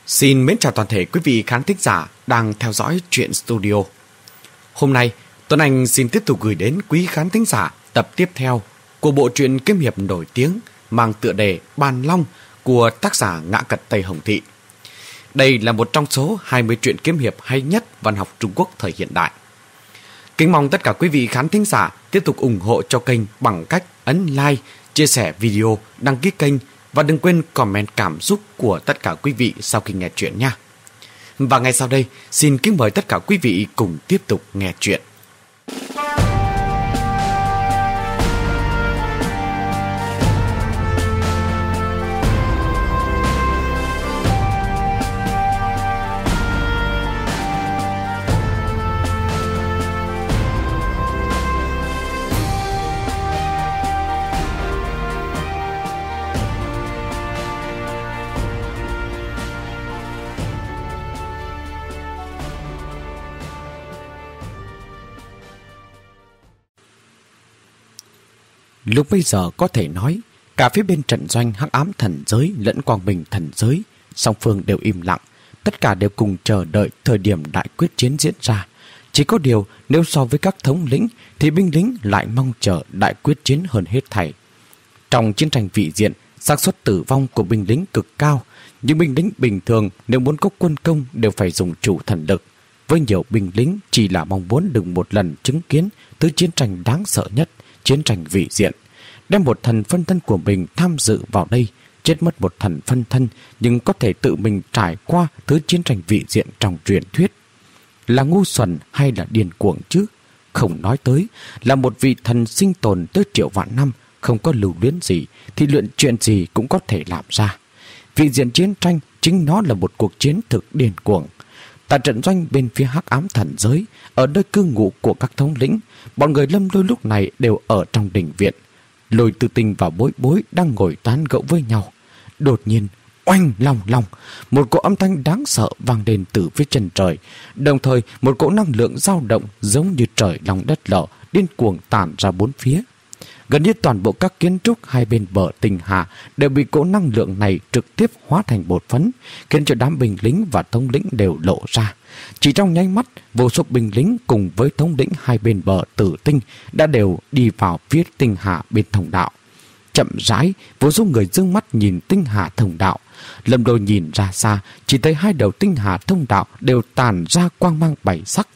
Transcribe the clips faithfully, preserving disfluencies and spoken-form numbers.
Xin mến chào toàn thể quý vị khán thính giả đang theo dõi Truyện Studio. Hôm nay, Tuấn Anh xin tiếp tục gửi đến quý khán thính giả tập tiếp theo của bộ truyện kiếm hiệp nổi tiếng mang tựa đề Bàn Long của tác giả Ngã Cật Tây Hồng Thị. Đây là một trong số hai mươi truyện kiếm hiệp hay nhất văn học Trung Quốc thời hiện đại. Kính mong tất cả quý vị khán thính giả tiếp tục ủng hộ cho kênh bằng cách ấn like, chia sẻ video, đăng ký kênh và đừng quên comment cảm xúc của tất cả quý vị sau khi nghe chuyện nha. Và ngay sau đây, xin kính mời tất cả quý vị cùng tiếp tục nghe chuyện. Lúc bây giờ có thể nói, cả phía bên trận doanh Hắc Ám Thần Giới lẫn Quang Minh Thần Giới, song phương đều im lặng, tất cả đều cùng chờ đợi thời điểm đại quyết chiến diễn ra. Chỉ có điều, nếu so với các thống lĩnh, thì binh lính lại mong chờ đại quyết chiến hơn hết thảy. Trong chiến tranh vị diện, xác suất tử vong của binh lính cực cao, nhưng binh lính bình thường nếu muốn có quân công đều phải dùng chủ thần lực. Với nhiều binh lính chỉ là mong muốn được một lần chứng kiến thứ chiến tranh đáng sợ nhất, chiến tranh vị diện. Đem một thần phân thân của mình tham dự vào đây, chết mất một thần phân thân nhưng có thể tự mình trải qua thứ chiến tranh vị diện trong truyền thuyết. Là ngu xuẩn hay là điên cuồng chứ? Không nói tới, là một vị thần sinh tồn tới triệu vạn năm, không có lưu luyến gì thì luyện chuyện gì cũng có thể làm ra. Vị diện chiến tranh chính nó là một cuộc chiến thực điên cuồng. Tại trận doanh bên phía Hắc Ám Thần Giới, ở nơi cư ngụ của các thống lĩnh, bọn người Lâm Lôi lúc này đều ở trong đình viện. Lôi Tư Tinh và Bối Bối đang ngồi tán gẫu với nhau. Đột nhiên, oanh long long, một cỗ âm thanh đáng sợ vang lên từ phía chân trời. Đồng thời, một cỗ năng lượng dao động giống như trời lòng đất lở, điên cuồng tản ra bốn phía. Gần như toàn bộ các kiến trúc hai bên bờ Tinh Hà đều bị cỗ năng lượng này trực tiếp hóa thành bột phấn, khiến cho đám binh lính và thống lĩnh đều lộ ra. Chỉ trong nháy mắt, vô số binh lính cùng với thống lĩnh hai bên bờ Tử Tinh đã đều đi vào phía Tinh Hà bên thông đạo. Chậm rãi, vô số người dương mắt nhìn Tinh Hà thông đạo. Lâm Đôi nhìn ra xa, chỉ thấy hai đầu Tinh Hà thông đạo đều tàn ra quang mang bảy sắc.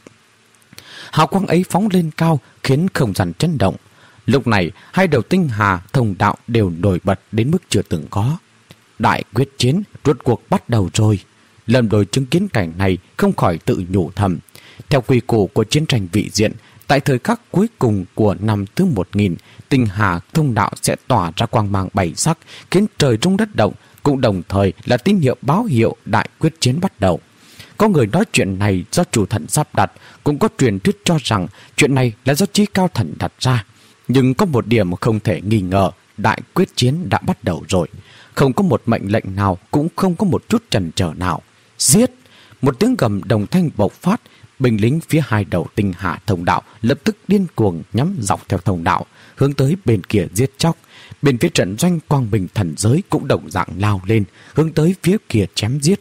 Hào quang ấy phóng lên cao khiến không gian chấn động. Lúc này, hai đầu Tinh Hà thông đạo đều nổi bật đến mức chưa từng có. Đại quyết chiến rốt cuộc bắt đầu rồi. Lâm Đôi chứng kiến cảnh này không khỏi tự nhủ thầm. Theo quy củ của chiến tranh vị diện, tại thời khắc cuối cùng của năm thứ một nghìn, Tinh Hà thông đạo sẽ tỏa ra quang mang bảy sắc, khiến trời rung đất động, cũng đồng thời là tín hiệu báo hiệu đại quyết chiến bắt đầu. Có người nói chuyện này do chủ thần sắp đặt, cũng có truyền thuyết cho rằng chuyện này là do Chí Cao Thần đặt ra. Nhưng có một điểm không thể nghi ngờ, đại quyết chiến đã bắt đầu rồi. Không có một mệnh lệnh nào, cũng không có một chút chần chờ nào. Giết! Một tiếng gầm đồng thanh bộc phát, binh lính phía hai đầu Tinh Hà thông đạo lập tức điên cuồng nhắm dọc theo thông đạo, hướng tới bên kia giết chóc. Bên phía trận doanh Quang Minh Thần Giới cũng đồng dạng lao lên, hướng tới phía kia chém giết.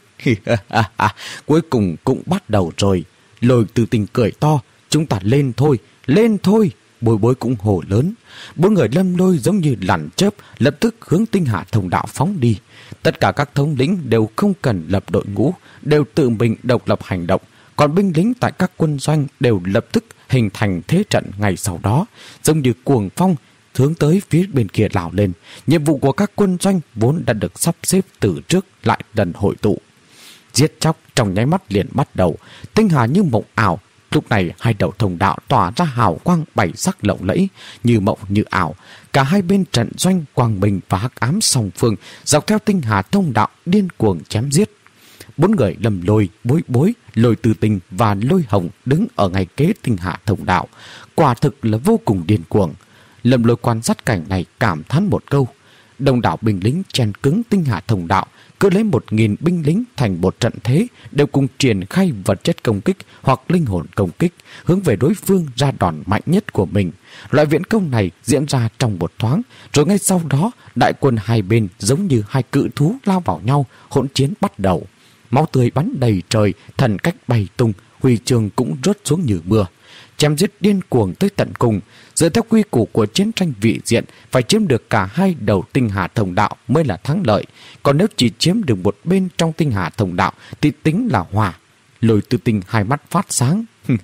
Cuối cùng cũng bắt đầu rồi. Lôi Tư Tinh cười to, chúng ta lên thôi, lên thôi. Bối Bối cũng hô lớn. Bốn người Lâm Lôi giống như lằn chớp lập tức hướng Tinh Hà thông đạo phóng đi. Tất cả các thống lĩnh đều không cần lập đội ngũ, đều tự mình độc lập hành động. Còn binh lính tại các quân doanh đều lập tức hình thành thế trận ngay sau đó, giống như cuồng phong hướng tới phía bên kia lao lên. Nhiệm vụ của các quân doanh vốn đã được sắp xếp từ trước lại dần hội tụ. Giết chóc trong nháy mắt liền bắt đầu. Tinh Hà như mộng ảo. Lúc này hai đầu thông đạo tỏa ra hào quang bảy sắc lộng lẫy, như mộng như ảo. Cả hai bên trận doanh Quang Minh và Hắc Ám song phương dọc theo Tinh Hà thông đạo điên cuồng chém giết. Bốn người Lâm Lôi, Bối Bối, Lôi Tư Tinh và Lôi Hồng đứng ở ngay kế Tinh Hà thông đạo, quả thực là vô cùng điên cuồng. Lâm Lôi quan sát cảnh này cảm thán một câu. Đông đảo binh lính chen cứng Tinh Hà thông đạo, cứ lấy một nghìn binh lính thành một trận thế, đều cùng triển khai vật chất công kích hoặc linh hồn công kích, hướng về đối phương ra đòn mạnh nhất của mình. Loại viễn công này diễn ra trong một thoáng, rồi ngay sau đó, đại quân hai bên giống như hai cự thú lao vào nhau, hỗn chiến bắt đầu. máu tươi bắn đầy trời, thần cách bay tung, huy chương cũng rớt xuống như mưa. Chém giết điên cuồng tới tận cùng. Dựa theo quy củ của chiến tranh vị diện, phải chiếm được cả hai đầu tinh hà thông đạo mới là thắng lợi. Còn nếu chỉ chiếm được một bên trong tinh hà thông đạo thì tính là hòa. Lôi Tư Tinh hai mắt phát sáng.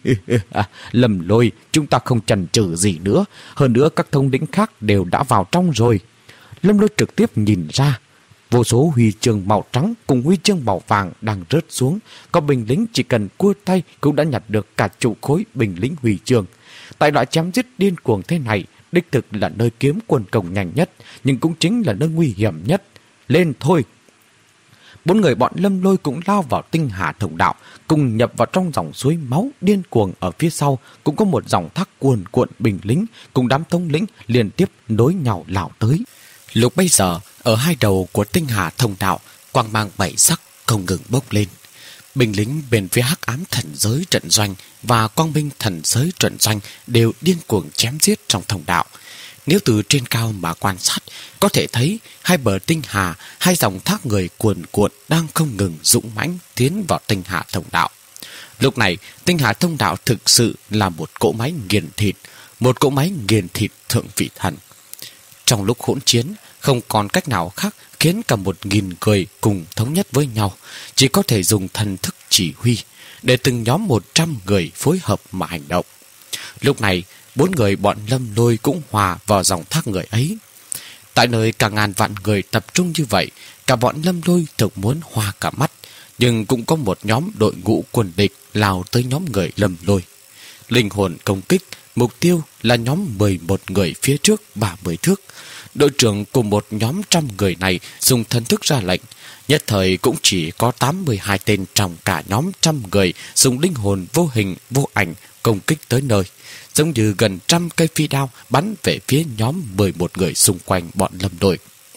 Lâm Lôi, chúng ta không chần chừ gì nữa. Hơn nữa các thống lĩnh khác đều đã vào trong rồi. Lâm Lôi trực tiếp nhìn ra. Vô số huy chương màu trắng cùng huy chương màu vàng đang rớt xuống. Có binh lính chỉ cần cua tay cũng đã nhặt được cả chục khối binh lính huy chương. Tại loại chém giết điên cuồng thế này, đích thực là nơi kiếm quân công nhanh nhất, nhưng cũng chính là nơi nguy hiểm nhất. Lên thôi! Bốn người bọn Lâm Lôi cũng lao vào tinh hà thông đạo, cùng nhập vào trong dòng suối máu điên cuồng. Ở phía sau cũng có một dòng thác cuồn cuộn binh lính cùng đám thống lĩnh liên tiếp nối nhau lao tới. Lúc bây giờ, ở hai đầu của tinh hà thông đạo, quang mang bảy sắc không ngừng bốc lên. Binh lính bên phía hắc ám thần giới trận doanh và quang binh thần giới trận doanh đều điên cuồng chém giết trong thông đạo. Nếu từ trên cao mà quan sát, có thể thấy hai bờ tinh hà, hai dòng thác người cuồn cuộn đang không ngừng dũng mãnh tiến vào tinh hà thông đạo. Lúc này, tinh hà thông đạo thực sự là một cỗ máy nghiền thịt, một cỗ máy nghiền thịt thượng vị thần. Trong lúc hỗn chiến, không còn cách nào khác khiến cả một nghìn người cùng thống nhất với nhau, chỉ có thể dùng thần thức chỉ huy để từng nhóm một trăm người phối hợp mà hành động. Lúc này, bốn người bọn Lâm Lôi cũng hòa vào dòng thác người ấy. Tại nơi cả ngàn vạn người tập trung như vậy, cả bọn Lâm Lôi thực muốn hoa cả mắt, nhưng cũng có một nhóm đội ngũ quân địch lao tới nhóm người Lâm Lôi. Linh hồn công kích, mục tiêu là nhóm mười một người phía trước ba mươi thước. Đội trưởng cùng một nhóm trăm người này dùng thần thức ra lệnh. Nhất thời cũng chỉ có tám mươi hai tên trong cả nhóm trăm người dùng linh hồn vô hình vô ảnh công kích tới nơi, giống như gần trăm cây phi đao bắn về phía nhóm mười một người xung quanh bọn Lâm Lôi.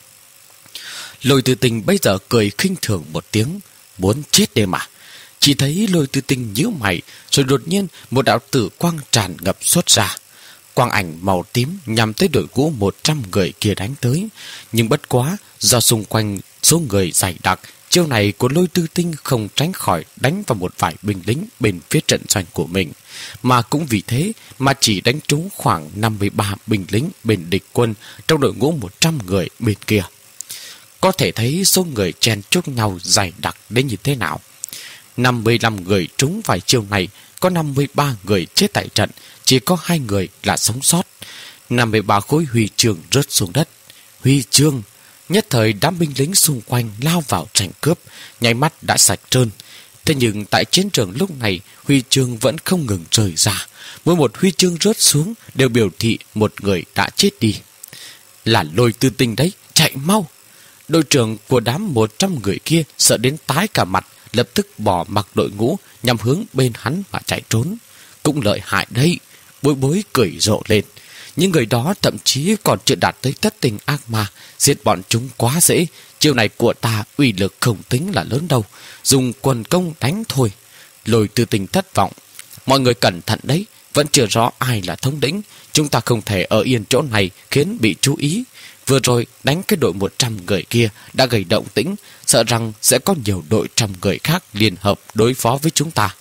Lôi Tư Tinh bây giờ cười khinh thường một tiếng, muốn chết đi mà. Chỉ thấy Lôi Tư Tinh nhíu mày, rồi đột nhiên một đạo tử quang tràn ngập xuất ra. Quang ảnh màu tím nhằm tới đội ngũ một trăm người kia đánh tới, nhưng bất quá do xung quanh số người dày đặc, chiêu này của Lôi Tư Tinh không tránh khỏi đánh vào một vài binh lính bên phía trận doanh của mình, mà cũng vì thế mà chỉ đánh trúng khoảng năm mươi ba binh lính bên địch quân trong đội ngũ một trăm người bên kia. Có thể thấy số người chen chúc nhau dày đặc đến như thế nào. năm mươi lăm người trúng vài chiêu này, có năm mươi ba người chết tại trận, chỉ có hai người là sống sót. năm mươi ba khối huy chương rớt xuống đất. Huy chương! Nhất thời đám binh lính xung quanh lao vào tranh cướp, nháy mắt đã sạch trơn. Thế nhưng tại chiến trường lúc này, huy chương vẫn không ngừng rơi ra. Mỗi một huy chương rớt xuống đều biểu thị một người đã chết đi. Là Lôi Tư Tinh đấy, chạy mau! Đội trưởng của đám một trăm người kia sợ đến tái cả mặt, lập tức bỏ mặc đội ngũ nhằm hướng bên hắn mà chạy trốn. Cũng lợi hại đấy, Bối Bối cười rộ lên. Những người đó thậm chí còn chưa đạt tới thất tình ác ma, giết bọn chúng quá dễ. Chiêu này của ta uy lực không tính là lớn đâu, dùng quần công đánh thôi. Lôi Tư Tinh thất vọng. Mọi người cẩn thận đấy, vẫn chưa rõ ai là thống lĩnh. Chúng ta không thể ở yên chỗ này khiến bị chú ý. Vừa rồi đánh cái đội một trăm người kia đã gây động tĩnh, sợ rằng sẽ có nhiều đội trăm người khác liên hợp đối phó với chúng ta.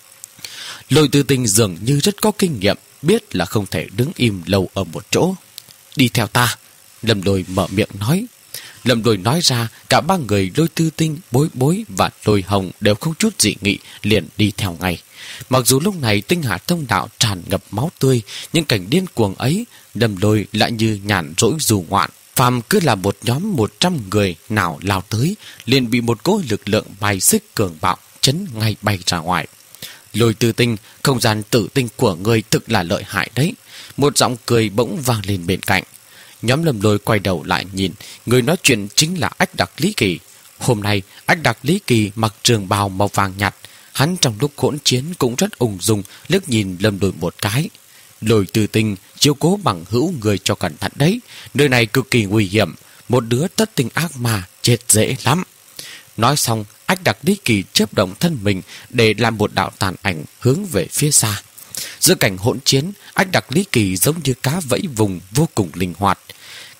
Lôi Tư Tinh dường như rất có kinh nghiệm, biết là không thể đứng im lâu ở một chỗ. Đi theo ta, Lâm Lôi mở miệng nói. Lâm Lôi nói ra, cả ba người Lôi Tư Tinh, Bối Bối và Lôi Hồng đều không chút dị nghị, liền đi theo ngay. Mặc dù lúc này tinh hà thông đạo tràn ngập máu tươi, nhưng cảnh điên cuồng ấy, Lâm Lôi lại như nhàn rỗi dù ngoạn. Phàm cứ là một nhóm một trăm người nào lao tới, liền bị một cỗ lực lượng bài xích cường bạo chấn ngay bay ra ngoài. Lôi Tư Tinh, không gian tử tinh của người thực là lợi hại đấy. Một giọng cười bỗng vang lên bên cạnh. Nhóm Lâm Lôi quay đầu lại nhìn, người nói chuyện chính là Ách Đặc Lý Kỳ. Hôm nay, Ách Đặc Lý Kỳ mặc trường bào màu vàng nhạt. Hắn trong lúc hỗn chiến cũng rất ung dung, liếc nhìn Lâm Lôi một cái. Lôi Tư Tinh, chiếu cố bằng hữu người cho cẩn thận đấy. Nơi này cực kỳ nguy hiểm, một đứa tất tình ác ma chết dễ lắm. Nói xong, Ách Đặc Lý Kỳ chớp động thân mình để làm một đạo tàn ảnh hướng về phía xa. Giữa cảnh hỗn chiến, Ách Đặc Lý Kỳ giống như cá vẫy vùng vô cùng linh hoạt.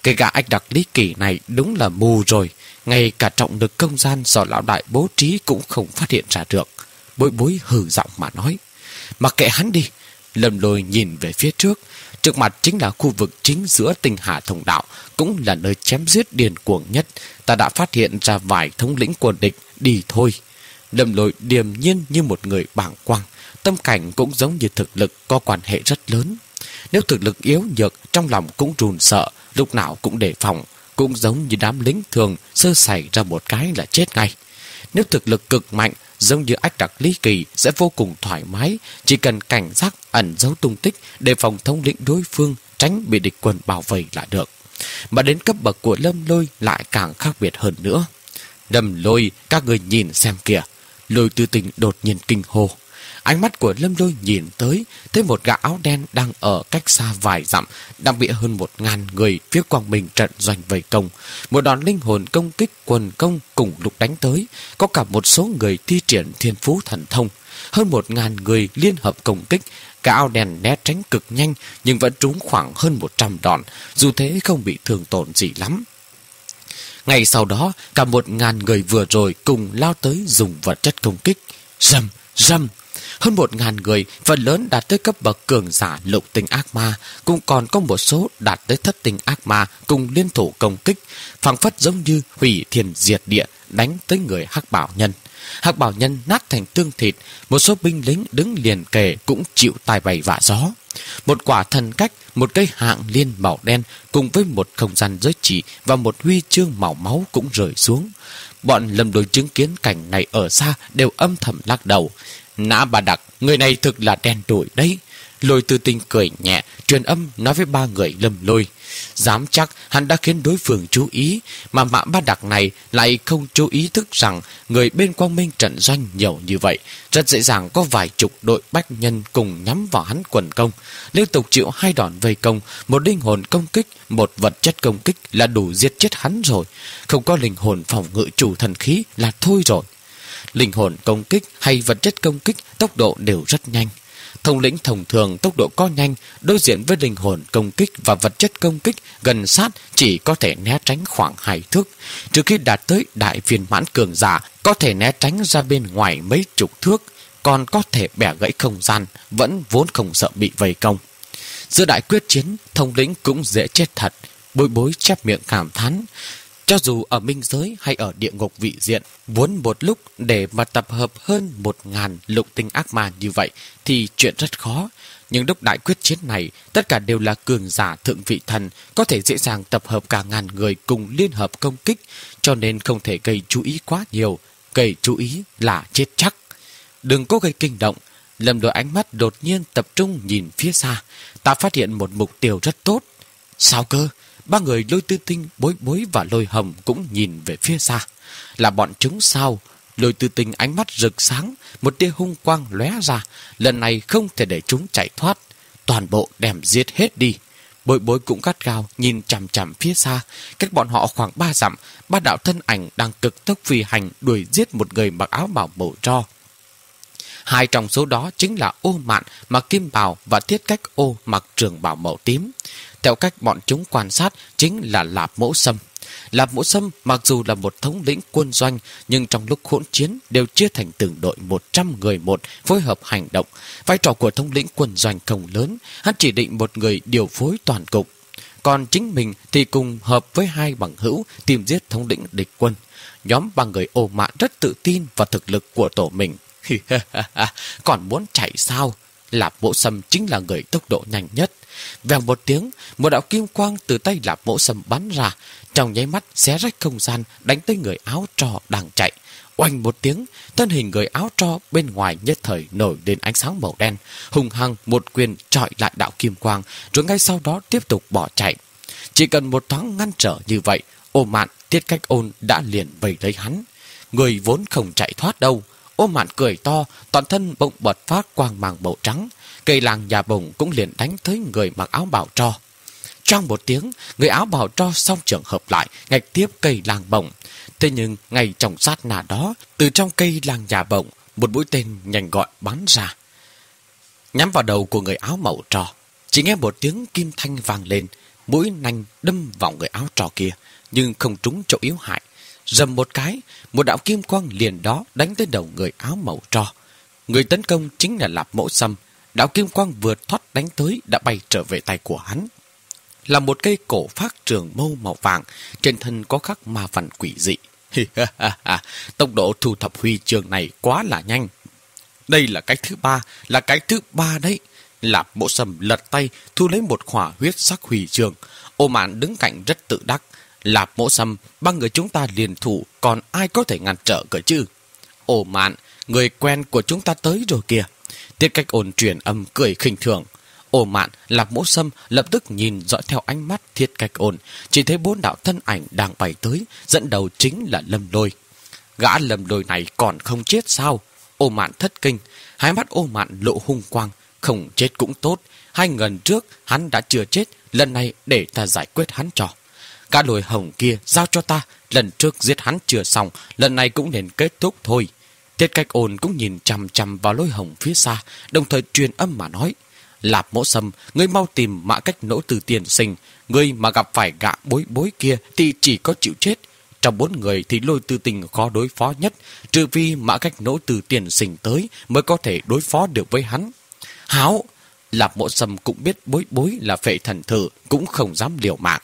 Cái gã ách đặc Lý Kỳ này đúng là mù rồi, ngay cả trọng lực không gian do lão đại bố trí cũng không phát hiện ra được. Bối Bối hừ giọng mà nói: Mặc kệ hắn đi. Lâm Lôi nhìn về phía trước. Trước mặt chính là khu vực chính giữa Tinh Hà Thông Đạo, cũng là nơi chém giết điên cuồng nhất. Ta đã phát hiện ra vài thống lĩnh quân địch. Đi thôi. Lâm Lôi điềm nhiên như một người bàng quang, tâm cảnh cũng giống như thực lực có quan hệ rất lớn. Nếu thực lực yếu nhược, trong lòng cũng run sợ, lúc nào cũng đề phòng, cũng giống như đám lính thường, sơ sẩy ra một cái là chết ngay. Nếu thực lực cực mạnh, giống như ách đặc Lý Kỳ, sẽ vô cùng thoải mái, chỉ cần cảnh giác ẩn giấu tung tích, đề phòng thống lĩnh đối phương, tránh bị địch quân bảo vệ là được. Mà đến cấp bậc của Lâm Lôi lại càng khác biệt hơn nữa. Lâm Lôi, các người nhìn xem kìa. Lôi Tư Tình đột nhiên kinh hô. Ánh mắt của Lâm Lôi nhìn tới, thấy một gã áo đen đang ở cách xa vài dặm, đang bị hơn một ngàn người phía quang minh trận doanh vây công. Một đòn linh hồn công kích quần công cùng lúc đánh tới, có cả một số người thi triển thiên phú thần thông. Hơn một ngàn người liên hợp công kích, gã áo đen né tránh cực nhanh nhưng vẫn trúng khoảng hơn một trăm đòn, dù thế không bị thương tổn gì lắm. Ngay sau đó, cả một ngàn người vừa rồi cùng lao tới dùng vật chất công kích. Rầm, rầm. Hơn một ngàn người, phần lớn đạt tới cấp bậc cường giả lục tinh ác ma, cũng còn có một số đạt tới thất tinh ác ma cùng liên thủ công kích, phảng phất giống như hủy thiên diệt địa đánh tới người Hắc Bảo Nhân. Hắc Bảo Nhân nát thành tương thịt, một số binh lính đứng liền kề cũng chịu tai bay vạ gió. Một quả thần cách, một cây hạng liên màu đen cùng với một không gian giới chỉ và một huy chương màu máu cũng rơi xuống. Bọn Lâm Lôi chứng kiến cảnh này ở xa đều âm thầm lắc đầu. Nã Bà Đặc, người này thực là đen đủi đấy. Lôi Tư Tinh cười nhẹ, truyền âm nói với ba người Lâm Lôi. Dám chắc hắn đã khiến đối phương chú ý, mà Mã Ba Đặc này lại không chú ý thức rằng người bên quang minh trận doanh nhiều như vậy. Rất dễ dàng có vài chục đội bách nhân cùng nhắm vào hắn quần công. Liên tục chịu hai đòn vây công, một linh hồn công kích, một vật chất công kích là đủ giết chết hắn rồi. Không có linh hồn phòng ngự chủ thần khí là thôi rồi. Linh hồn công kích hay vật chất công kích tốc độ đều rất nhanh. Thống lĩnh thông thường tốc độ có nhanh, đối diện với linh hồn công kích và vật chất công kích gần sát chỉ có thể né tránh khoảng hai thước. Trừ khi đạt tới đại viên mãn cường giả, có thể né tránh ra bên ngoài mấy chục thước, còn có thể bẻ gãy không gian, vẫn vốn không sợ bị vây công. Giữa đại quyết chiến, thống lĩnh cũng dễ chết thật. Bối Bối chép miệng cảm thán. Cho dù ở minh giới hay ở địa ngục vị diện, muốn một lúc để mà tập hợp hơn một ngàn lục tinh ác ma như vậy thì chuyện rất khó. Nhưng lúc đại quyết chiến này, tất cả đều là cường giả thượng vị thần, có thể dễ dàng tập hợp cả ngàn người cùng liên hợp công kích, cho nên không thể gây chú ý quá nhiều. Gây chú ý là chết chắc. Đừng có gây kinh động. Lâm Lôi ánh mắt đột nhiên tập trung nhìn phía xa. Ta phát hiện một mục tiêu rất tốt. Sao cơ? Ba người Lôi Tư Tinh, Bối Bối và Lôi Hồng cũng nhìn về phía xa. Là bọn chúng sao? Lôi Tư Tinh ánh mắt rực sáng, một tia hung quang lóe ra. Lần này không thể để chúng chạy thoát. Toàn bộ đem giết hết đi. Bối Bối cũng gắt gao nhìn chằm chằm phía xa. Cách bọn họ khoảng ba dặm, ba đạo thân ảnh đang cực tốc phi hành đuổi giết một người mặc áo bào màu tro. Hai trong số đó chính là Ô Mạn mặc kim bào và Thiết Cách Ô mặc trường bào màu tím. Theo cách bọn chúng quan sát chính là Lạp Mỗ Sâm. Lạp Mỗ Sâm mặc dù là một thống lĩnh quân doanh, nhưng trong lúc hỗn chiến đều chia thành từng đội một trăm người một phối hợp hành động. Vai trò của thống lĩnh quân doanh không lớn, hắn chỉ định một người điều phối toàn cục. Còn chính mình thì cùng hợp với hai bằng hữu tìm giết thống lĩnh địch quân. Nhóm ba người Ô Mạn rất tự tin vào thực lực của tổ mình. Còn muốn chạy sao? Lạp Mỗ Sâm chính là người tốc độ nhanh nhất. Vèo một tiếng, một đạo kim quang từ tay Lạp Mỗ Sâm bắn ra, trong nháy mắt xé rách không gian, đánh tới người áo tro đang chạy. Oanh một tiếng, thân hình người áo tro bên ngoài nhất thời nổi lên ánh sáng màu đen, hùng hăng một quyền chọi lại đạo kim quang, rồi ngay sau đó tiếp tục bỏ chạy. Chỉ cần một thoáng ngăn trở như vậy, Ô Mạn, Thiết Cách Ôn đã liền vây lấy hắn. Người vốn không chạy thoát đâu. Ô Mạn cười to, toàn thân bỗng bật phát quang mang màu trắng. Cây làng nhà bổng cũng liền đánh tới người mặc áo bào tro. Trong một tiếng, người áo bào tro song trường hợp lại, ngạch tiếp cây làng bổng. Thế nhưng ngay trong sát nà đó, từ trong cây làng nhà bổng, một mũi tên nhanh gọn bắn ra, nhắm vào đầu của người áo màu tro. Chỉ nghe một tiếng kim thanh vang lên, mũi nanh đâm vào người áo trò kia, nhưng không trúng chỗ yếu hại. Rầm một cái, một đạo kim quang liền đó đánh tới đầu người áo màu tro. Người tấn công chính là Lạp Mỗ Sâm. Đạo kim quang vừa thoát đánh tới đã bay trở về tay của hắn. Là một cây cổ phác trường mâu màu vàng, trên thân có khắc ma văn quỷ dị. Tốc độ thu thập huy chương này quá là nhanh. Đây là cái thứ ba, là cái thứ ba đấy. Lạp Mỗ Sâm lật tay thu lấy một khỏa huyết sắc huy chương. Ô Mạn đứng cạnh rất tự đắc. Lạp Mỗ Sâm, ba người chúng ta liền thủ, còn ai có thể ngăn trở cơ chứ? Ô Mạn, người quen của chúng ta tới rồi kìa. Tiết Cách Ôn truyền âm cười khinh thường. Ô Mạn, Lạp Mỗ Sâm lập tức nhìn dõi theo ánh mắt Thiết Cách Ôn, chỉ thấy bốn đạo thân ảnh đang bay tới, dẫn đầu chính là Lâm Lôi. Gã Lâm Lôi này còn không chết sao? Ô Mạn thất kinh, hai mắt Ô Mạn lộ hung quang. Không chết cũng tốt, hai lần trước hắn đã chưa chết, lần này để ta giải quyết hắn cho. Gã Lôi Hồng kia giao cho ta, lần trước giết hắn chưa xong, lần này cũng nên kết thúc thôi. Tiết Cách Ôn cũng nhìn chằm chằm vào Lôi Hồng phía xa, đồng thời truyền âm mà nói: Lạp Mỗ Sâm, ngươi mau tìm Mã Cách Nỗ Từ tiền sinh. Ngươi mà gặp phải gã bối bối kia thì chỉ có chịu chết. Trong bốn người thì Lôi Tư Tình khó đối phó nhất, trừ vì Mã Cách Nỗ Từ tiền sinh tới mới có thể đối phó được với hắn. Háo! Lạp Mỗ Sâm cũng biết bối bối là phệ thần thử, cũng không dám liều mạng.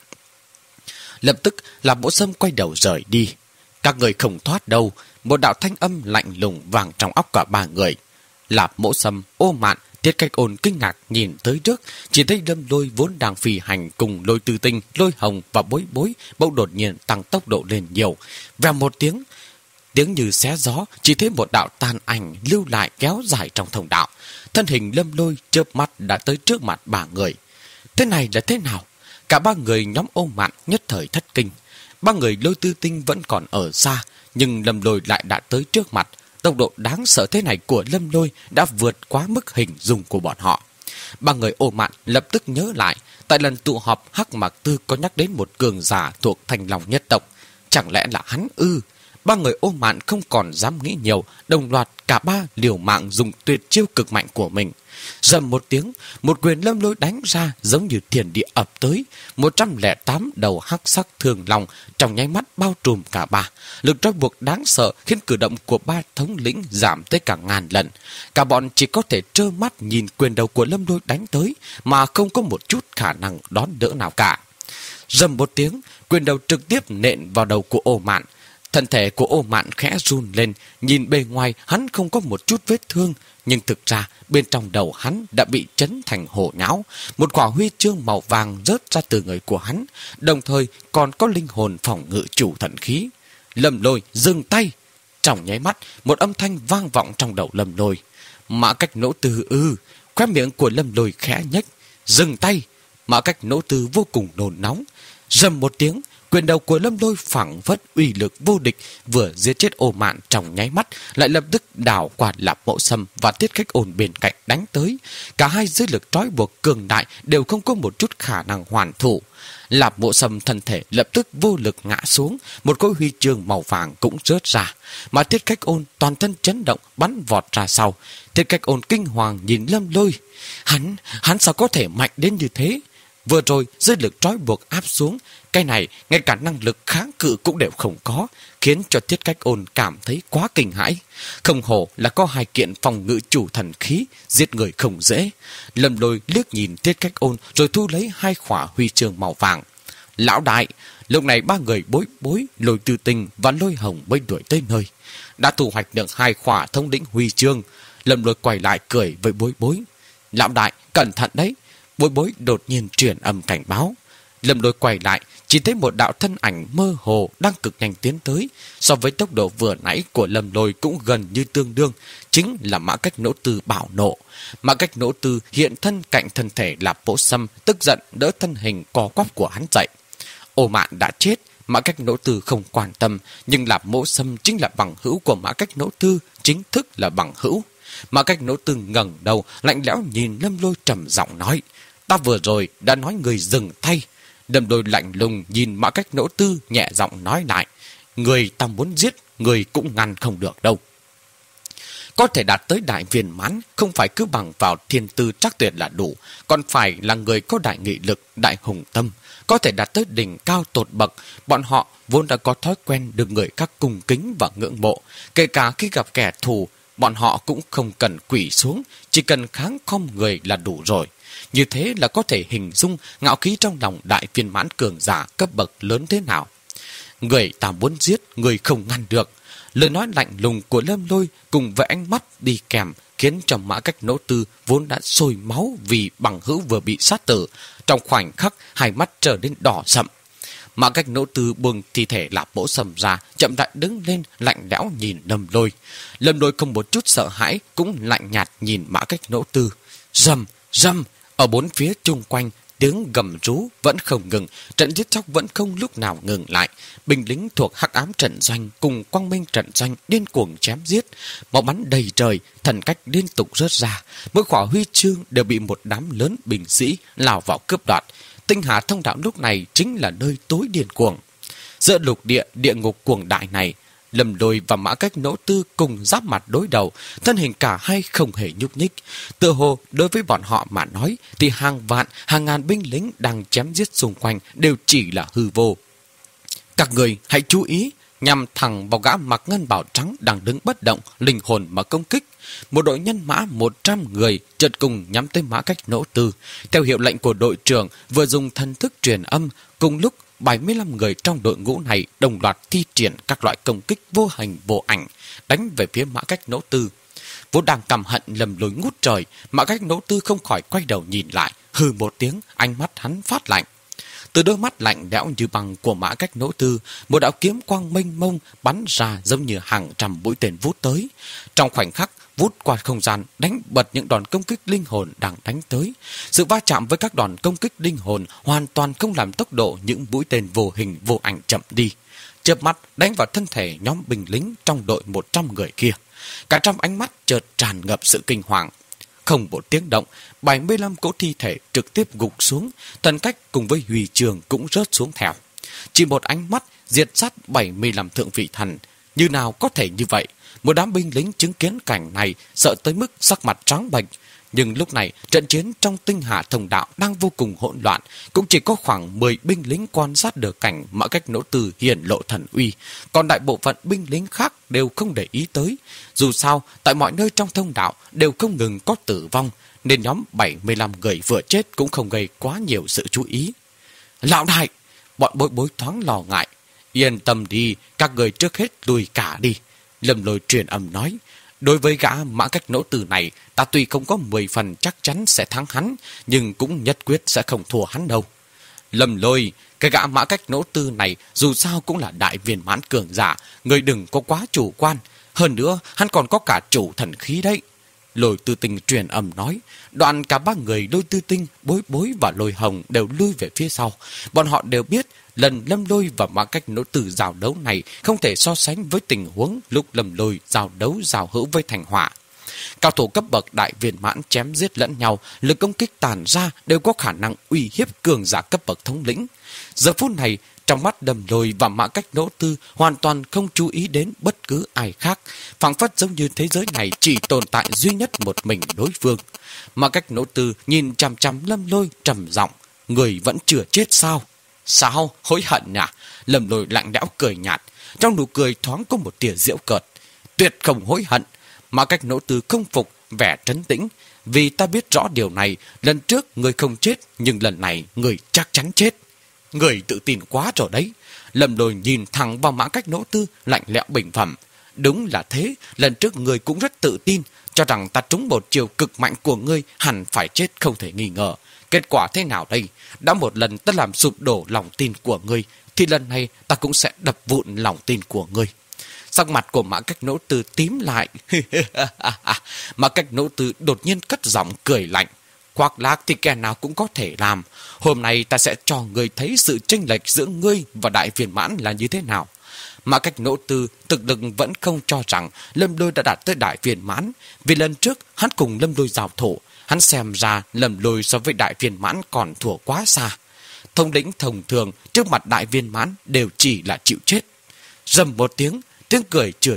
Lập tức Lạp Mỗ Sâm quay đầu rời đi. Các người không thoát đâu. Một đạo thanh âm lạnh lùng vang trong óc cả ba người. Lạp Mỗ Sâm, Ô Mạn, Tiết Cách Ôn kinh ngạc nhìn tới trước, chỉ thấy Lâm Lôi vốn đang phi hành cùng Lôi Tư Tinh, Lôi Hồng và bối bối bỗng đột nhiên tăng tốc độ lên nhiều. Và một tiếng, tiếng như xé gió, chỉ thấy một đạo tàn ảnh lưu lại kéo dài trong thông đạo. Thân hình Lâm Lôi chớp mắt đã tới trước mặt ba người. Thế này là thế nào? Cả ba người nhóm Ô Mạn nhất thời thất kinh. Ba người Lôi Tư Tinh vẫn còn ở xa, nhưng Lâm Lôi lại đã tới trước mặt. Tốc độ đáng sợ thế này của Lâm Lôi đã vượt quá mức hình dung của bọn họ. Ba người Ô Mạn lập tức nhớ lại, tại lần tụ họp Hắc Mạc Tư có nhắc đến một cường giả thuộc Thanh Long nhất tộc. Chẳng lẽ là hắn ư? Ba người Ô Mạn không còn dám nghĩ nhiều, đồng loạt cả ba liều mạng dùng tuyệt chiêu cực mạnh của mình. Rầm một tiếng, một quyền Lâm Lôi đánh ra giống như thiên địa ập tới, một trăm lẻ tám đầu hắc sắc thường long trong nháy mắt bao trùm cả ba. Lực trói buộc đáng sợ khiến cử động của ba thống lĩnh giảm tới cả ngàn lần. Cả bọn chỉ có thể trơ mắt nhìn quyền đầu của Lâm Lôi đánh tới, mà không có một chút khả năng đón đỡ nào cả. Rầm một tiếng, quyền đầu trực tiếp nện vào đầu của Ô Mạn. Thân thể của Ô Mạn khẽ run lên, nhìn bề ngoài hắn không có một chút vết thương, nhưng thực ra bên trong đầu hắn đã bị chấn thành hổ nhão. Một quả huy chương màu vàng rớt ra từ người của hắn, đồng thời còn có linh hồn phòng ngự chủ thần khí. Lâm Lôi dừng tay. Trong nháy mắt, một âm thanh vang vọng trong đầu Lâm Lôi. Mã Cách Nỗ Tư ư? Khóe miệng của Lâm Lôi khẽ nhếch. Dừng tay. Mã Cách Nỗ Tư vô cùng nôn nóng. Rầm một tiếng, quyền đầu của Lâm Lôi phảng phất uy lực vô địch, vừa giết chết Ô Mạn trong nháy mắt, lại lập tức đảo qua Lạp Mỗ Sâm và Tiết Cách Ôn bên cạnh đánh tới. Cả hai dưới lực trói buộc cường đại đều không có một chút khả năng hoàn thủ. Lạp Mỗ Sâm thân thể lập tức vô lực ngã xuống, một khối huy chương màu vàng cũng rớt ra, mà Tiết Cách Ôn toàn thân chấn động bắn vọt ra sau. Tiết Cách Ôn kinh hoàng nhìn Lâm Lôi. Hắn, hắn sao có thể mạnh đến như thế? Vừa rồi dưới lực trói buộc áp xuống, cái này ngay cả năng lực kháng cự cũng đều không có, khiến cho Tiết Cách Ôn cảm thấy quá kinh hãi. Không hổ là có hai kiện phòng ngự chủ thần khí, giết người không dễ. Lâm Lôi liếc nhìn Tiết Cách Ôn rồi thu lấy hai khỏa huy chương màu vàng. Lão đại! Lúc này ba người bối bối, Lôi Tư Tình và Lôi Hồng mới đuổi tới nơi. Đã thu hoạch được hai khỏa thống lĩnh huy chương. Lâm Lôi quay lại cười với bối bối. Lão đại, cẩn thận đấy! Bối bối đột nhiên truyền âm cảnh báo. Lâm Lôi quay lại, chỉ thấy một đạo thân ảnh mơ hồ đang cực nhanh tiến tới. So với tốc độ vừa nãy của Lâm Lôi cũng gần như tương đương, chính là Mã Cách Nỗ Tư bạo nộ. Mã Cách Nỗ Tư hiện thân cạnh thân thể Lạp Mỗ Sâm, tức giận đỡ thân hình co quắp của hắn dậy. Ô Mạn đã chết, Mã Cách Nỗ Tư không quan tâm, nhưng Lạp Mỗ Sâm chính là bằng hữu của Mã Cách Nỗ Tư, chính thức là bằng hữu. Mã Cách Nỗ Tư ngẩng đầu, lạnh lẽo nhìn Lâm Lôi trầm giọng nói: Ta vừa rồi đã nói người dừng tay. Lâm Lôi lạnh lùng nhìn Mã Cách Nỗ Tư, nhẹ giọng nói lại: Người ta muốn giết, người cũng ngăn không được đâu. Có thể đạt tới đại viên mãn không phải cứ bằng vào thiên tư trắc tuyệt là đủ, còn phải là người có đại nghị lực, đại hùng tâm. Có thể đạt tới đỉnh cao tột bậc, bọn họ vốn đã có thói quen được người khác cung kính và ngưỡng mộ. Kể cả khi gặp kẻ thù, bọn họ cũng không cần quỳ xuống, chỉ cần kháng khom người là đủ rồi. Như thế là có thể hình dung ngạo khí trong lòng đại viên mãn cường giả cấp bậc lớn thế nào. Người ta muốn giết, người không ngăn được. Lời nói lạnh lùng của Lâm Lôi cùng với ánh mắt đi kèm khiến cho Mã Cách Nỗ Tư vốn đã sôi máu vì bằng hữu vừa bị sát tử. Trong khoảnh khắc, hai mắt trở nên đỏ sậm. Mã Cách Nỗ Tư buông thi thể Lạp Mỗ Sầm ra, chậm rãi đứng lên, lạnh lẽo nhìn Lâm Lôi. Lâm Lôi không một chút sợ hãi, cũng lạnh nhạt nhìn Mã Cách Nỗ Tư. Rầm, rầm, ở bốn phía chung quanh, tiếng gầm rú vẫn không ngừng, trận giết chóc vẫn không lúc nào ngừng lại. Binh lính thuộc Hắc Ám trận doanh cùng Quang Minh trận doanh điên cuồng chém giết, máu bắn đầy trời, thần cách liên tục rớt ra. Mỗi khỏa huy chương đều bị một đám lớn binh sĩ lao vào cướp đoạt. Tinh Hà Thông Đạo lúc này chính là nơi tối điên cuồng. Giữa lục địa địa ngục cuồng đại này, Lâm Lôi và Mã Cách Nỗ Tư cùng giáp mặt đối đầu, thân hình cả hai không hề nhúc nhích. Tựa hồ đối với bọn họ mà nói thì hàng vạn, hàng ngàn binh lính đang chém giết xung quanh đều chỉ là hư vô. Các người hãy chú ý, nhằm thẳng vào gã mặc ngân bào trắng đang đứng bất động, linh hồn mà công kích. Một đội nhân mã một trăm người chợt cùng nhắm tới Mã Cách Nỗ Tư. Theo hiệu lệnh của đội trưởng vừa dùng thần thức truyền âm, cùng lúc bảy mươi lăm người trong đội ngũ này đồng loạt thi triển các loại công kích vô hình vô ảnh, đánh về phía Mã Cách Nỗ Tư. Vốn đang căm hận Lâm Lôi ngút trời, Mã Cách Nỗ Tư không khỏi quay đầu nhìn lại, hừ một tiếng, ánh mắt hắn phát lạnh. Từ đôi mắt lạnh lẽo như băng của Mã Cách Nỗ Tư, một đạo kiếm quang mênh mông bắn ra giống như hàng trăm mũi tên vút tới. Trong khoảnh khắc, vút qua không gian, đánh bật những đòn công kích linh hồn đang đánh tới. Sự va chạm với các đòn công kích linh hồn hoàn toàn không làm tốc độ những mũi tên vô hình vô ảnh chậm đi. Chớp mắt đánh vào thân thể nhóm binh lính trong đội một trăm người kia. Cả trăm ánh mắt chợt tràn ngập sự kinh hoàng. Không một tiếng động, bảy mươi lăm cỗ thi thể trực tiếp gục xuống, thần cách cùng với huy chương cũng rớt xuống theo. Chỉ một ánh mắt diệt sát bảy mươi lăm thượng vị thần. Như nào có thể như vậy? Một đám binh lính chứng kiến cảnh này sợ tới mức sắc mặt trắng bệch. Nhưng lúc này trận chiến trong Tinh Hà Thông Đạo đang vô cùng hỗn loạn, cũng chỉ có khoảng mười binh lính quan sát được cảnh Mã Cách Nỗ Tư hiển lộ thần uy, còn đại bộ phận binh lính khác đều không để ý tới. Dù sao, tại mọi nơi trong thông đạo đều không ngừng có tử vong, nên nhóm bảy mươi lăm người vừa chết cũng không gây quá nhiều sự chú ý. Lão đại, bọn Bối Bối thoáng lo ngại. Yên tâm đi, các người trước hết lùi cả đi. Lâm Lôi truyền âm nói. Đối với gã Mã Cách Nỗ Tư này, ta tuy không có mười phần chắc chắn sẽ thắng hắn, nhưng cũng nhất quyết sẽ không thua hắn đâu. Lâm Lôi, cái gã Mã Cách Nỗ Tư này dù sao cũng là đại viên mãn cường giả, người đừng có quá chủ quan. Hơn nữa, hắn còn có cả chủ thần khí đấy. Lôi Tư Tinh truyền âm nói. Đoạn cả ba người Lôi Tư Tinh, Bối Bối và Lôi Hồng đều lui về phía sau. Bọn họ đều biết lần Lâm Lôi và Mã Cách Nỗ Tư giao đấu này không thể so sánh với tình huống lúc Lâm Lôi giao đấu giao hữu với Thành Hỏa. Cao thủ cấp bậc đại viên mãn chém giết lẫn nhau, lực công kích tàn ra đều có khả năng uy hiếp cường giả cấp bậc thống lĩnh. Giờ phút này, trong mắt Lâm Lôi và Mã Cách Nỗ Tư hoàn toàn không chú ý đến bất cứ ai khác, phảng phất giống như thế giới này chỉ tồn tại duy nhất một mình đối phương. Mã Cách Nỗ Tư nhìn chằm chằm Lâm Lôi trầm giọng, người vẫn chưa chết sao? Sao? Hối hận nhỉ? Lâm Lôi lạnh lẽo cười nhạt, trong nụ cười thoáng có một tia giễu cợt. Tuyệt không hối hận. Mã Cách Nỗ Tư không phục, vẻ trấn tĩnh. Vì ta biết rõ điều này, lần trước người không chết, nhưng lần này người chắc chắn chết. Người tự tin quá rồi đấy. Lâm Lôi nhìn thẳng vào Mã Cách Nỗ Tư, lạnh lẽo bình phẩm. Đúng là thế, lần trước người cũng rất tự tin, cho rằng ta trúng một chiều cực mạnh của ngươi hẳn phải chết không thể nghi ngờ. Kết quả thế nào đây? Đã một lần ta làm sụp đổ lòng tin của ngươi, thì lần này ta cũng sẽ đập vụn lòng tin của ngươi. Sắc mặt của Mã Cách Nỗ Tư tím lại. Mã Cách Nỗ Tư đột nhiên cất giọng cười lạnh. Khoác lác thì kẻ nào cũng có thể làm. Hôm nay ta sẽ cho ngươi thấy sự chênh lệch giữa ngươi và đại viên mãn là như thế nào. Mã Cách Nỗ Tư thực lực vẫn không cho rằng Lâm Lôi đã đạt tới đại viên mãn. Vì lần trước hắn cùng Lâm Lôi giao thủ, hắn xem ra Lâm Lôi so với đại viên mãn còn thua quá xa. Thống lĩnh thông thường trước mặt đại viên mãn đều chỉ là chịu chết. Rầm một tiếng, tiếng cười chưa dứt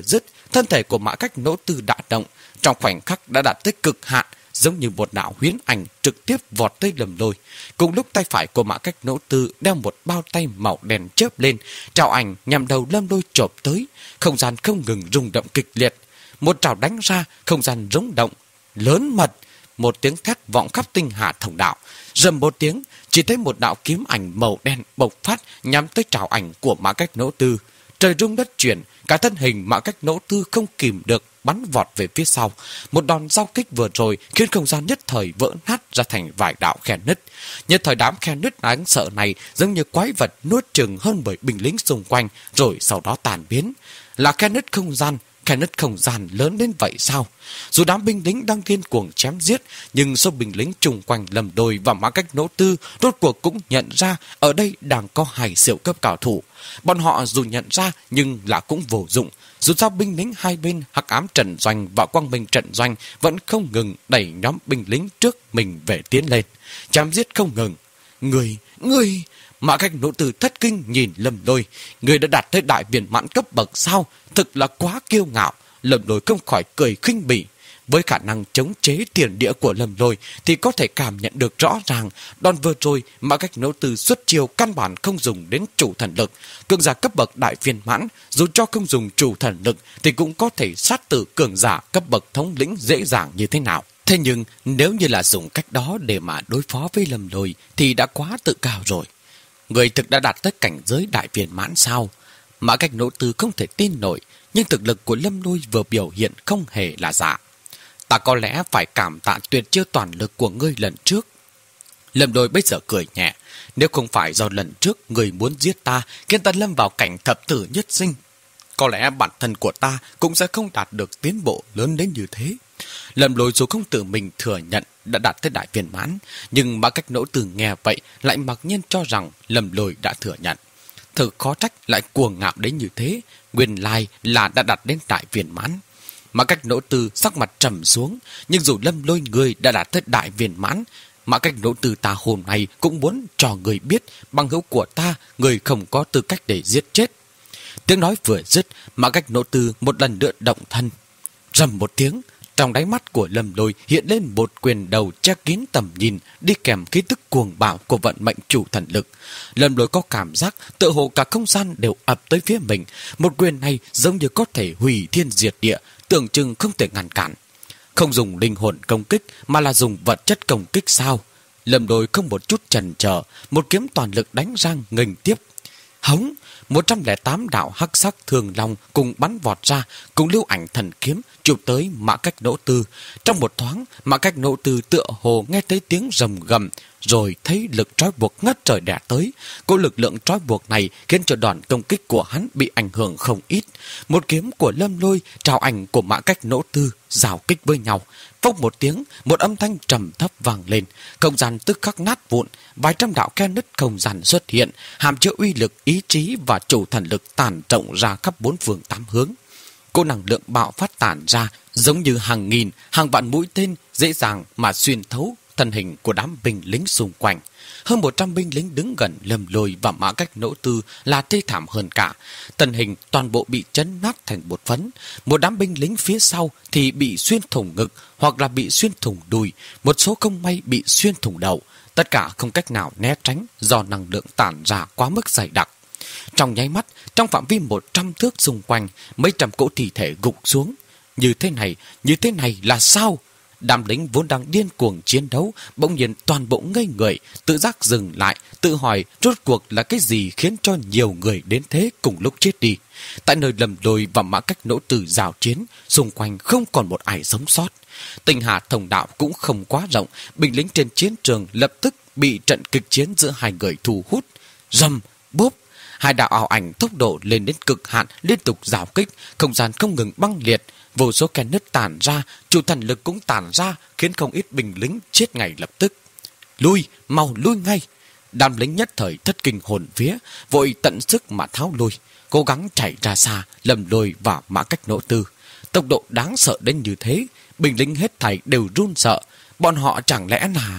thân thể của Mã Cách Nỗ Tư đã động, trong khoảnh khắc đã đạt tới cực hạn, giống như một đạo huyễn ảnh trực tiếp vọt tới Lâm Lôi. Cùng lúc tay phải của Mã Cách Nỗ Tư đeo một bao tay màu đen chớp lên, trảo ảnh nhằm đầu Lâm Lôi chộp tới. Không gian không ngừng rung động kịch liệt. Một trảo đánh ra, không gian rung động lớn mật. Một tiếng thét vọng khắp tinh hà thông đạo. Rầm một tiếng, chỉ thấy một đạo kiếm ảnh màu đen bộc phát nhắm tới trảo ảnh của Mã Cách Nỗ Tư. Trời rung đất chuyển, cả thân hình Mã Cách Nỗ Tư không kìm được bắn vọt về phía sau. Một đòn giao kích vừa rồi khiến không gian nhất thời vỡ nát ra thành vài đạo khe nứt. Nhất thời đám khe nứt đáng sợ này giống như quái vật nuốt chửng hơn bởi binh lính xung quanh, rồi sau đó tàn biến. Là khe nứt không gian, khe nứt không gian lớn đến vậy sao? Dù đám binh lính đang điên cuồng chém giết, nhưng số binh lính chung quanh Lâm Lôi và Mã Cách Nỗ Tư rốt cuộc cũng nhận ra ở đây đang có hai siêu cấp cao thủ. Bọn họ dù nhận ra nhưng là cũng vô dụng. Dù sao binh lính hai bên Hắc Ám Trận Doanh và Quang Minh Trận Doanh vẫn không ngừng đẩy nhóm binh lính trước mình về tiến lên, chém giết không ngừng. Người, người... Mã Cách Nỗ Tư thất kinh nhìn Lâm Lôi. Người đã đạt tới đại viên mãn cấp bậc sao? Thực là quá kiêu ngạo. Lâm Lôi không khỏi cười khinh bỉ. Với khả năng chống chế tiền địa của Lâm Lôi thì có thể cảm nhận được rõ ràng đòn vừa rồi Mã Cách Nỗ Tư xuất chiêu căn bản không dùng đến chủ thần lực. Cường giả cấp bậc đại viên mãn dù cho không dùng chủ thần lực thì cũng có thể sát tử cường giả cấp bậc thống lĩnh dễ dàng như thế nào. Thế nhưng nếu như là dùng cách đó để mà đối phó với Lâm Lôi thì đã quá tự cao rồi. Người thực đã đạt tới cảnh giới đại viên mãn sao? Mã Cách Nỗ Tư không thể tin nổi, nhưng thực lực của Lâm Lôi vừa biểu hiện không hề là giả. Ta có lẽ phải cảm tạ tuyệt chiêu toàn lực của ngươi lần trước. Lâm Lôi bây giờ cười nhẹ. Nếu không phải do lần trước người muốn giết ta khiến ta lâm vào cảnh thập tử nhất sinh, có lẽ bản thân của ta cũng sẽ không đạt được tiến bộ lớn đến như thế. Lâm Lôi dù không tự mình thừa nhận đã đạt tới đại viên mãn, nhưng Mã Cách Nỗ Tư nghe vậy lại mặc nhiên cho rằng Lâm Lôi đã thừa nhận. Thật khó trách lại cuồng ngạo đến như thế, nguyên lai là đã đạt đến đại viên mãn. Mã Cách Nỗ Tư sắc mặt trầm xuống, nhưng dù Lâm Lôi người đã đạt tới đại viên mãn, Mã Cách Nỗ Tư ta hôm nay cũng muốn cho người biết bằng hữu của ta, người không có tư cách để giết chết. Tiếng nói vừa dứt, Mã Cách Nỗ Tư một lần nữa động thân. Rầm một tiếng, trong đáy mắt của Lâm Lôi hiện lên một quyền đầu che kín tầm nhìn, đi kèm khí tức cuồng bạo của vận mệnh chủ thần lực. Lâm Lôi có cảm giác tựa hồ cả không gian đều ập tới phía mình. Một quyền này giống như có thể hủy thiên diệt địa, tưởng chừng không thể ngăn cản. Không dùng linh hồn công kích mà là dùng vật chất công kích sao? Lâm Lôi không một chút chần chờ, một kiếm toàn lực đánh ra nghênh tiếp. Hống! một trăm lẻ tám đạo hắc sắc thường long cùng bắn vọt ra, cùng lưu ảnh thần kiếm chụp tới Mã Cách Nỗ Tư. Trong một thoáng, Mã Cách Nỗ Tư tựa hồ nghe thấy tiếng rầm gầm, rồi thấy lực trói buộc ngất trời đè tới. Cô lực lượng trói buộc này khiến cho đòn công kích của hắn bị ảnh hưởng không ít. Một kiếm của Lâm Lôi, trảo ảnh của Mã Cách Nỗ Tư giao kích với nhau. Phốc một tiếng, một âm thanh trầm thấp vang lên, không gian tức khắc nát vụn, vài trăm đạo khe nứt không gian xuất hiện, hàm chứa uy lực, ý chí và chủ thần lực tản rộng ra khắp bốn phương tám hướng. Cô năng lượng bạo phát tản ra giống như hàng nghìn, hàng vạn mũi tên dễ dàng mà xuyên thấu thân hình của đám binh lính xung quanh. Hơn một trăm binh lính đứng gần Lâm Lôi và Mã Cách Nỗ Tư là thê thảm hơn cả. Thân hình toàn bộ bị chấn nát thành bột phấn. Một đám binh lính phía sau thì bị xuyên thủng ngực hoặc là bị xuyên thủng đùi. Một số không may bị xuyên thủng đầu. Tất cả không cách nào né tránh do năng lượng tản ra quá mức dày đặc. Trong nháy mắt, trong phạm vi một trăm thước xung quanh, mấy trăm cỗ thi thể gục xuống. Như thế này, như thế này là sao? Đám lính vốn đang điên cuồng chiến đấu bỗng nhiên toàn bộ ngây người, tự giác dừng lại, tự hỏi rốt cuộc là cái gì khiến cho nhiều người đến thế cùng lúc chết đi. Tại nơi Lâm Lôi và Mã Cách Nỗ Tư giao chiến, xung quanh không còn một ai sống sót. Tinh hà thông đạo cũng không quá rộng, binh lính trên chiến trường lập tức bị trận kịch chiến giữa hai người thu hút. Rầm, bốp, hai đạo ảo ảnh tốc độ lên đến cực hạn liên tục giao kích, không gian không ngừng băng liệt. Vô số khe nứt tản ra, chủ thần lực cũng tản ra, khiến không ít binh lính chết ngay lập tức. Lui, mau lui ngay! Đám lính nhất thời thất kinh hồn vía, vội tận sức mà tháo lui, cố gắng chạy ra xa, Lâm Lôi và Mã Cách Nỗ Tư. Tốc độ đáng sợ đến như thế, binh lính hết thảy đều run sợ. Bọn họ chẳng lẽ là...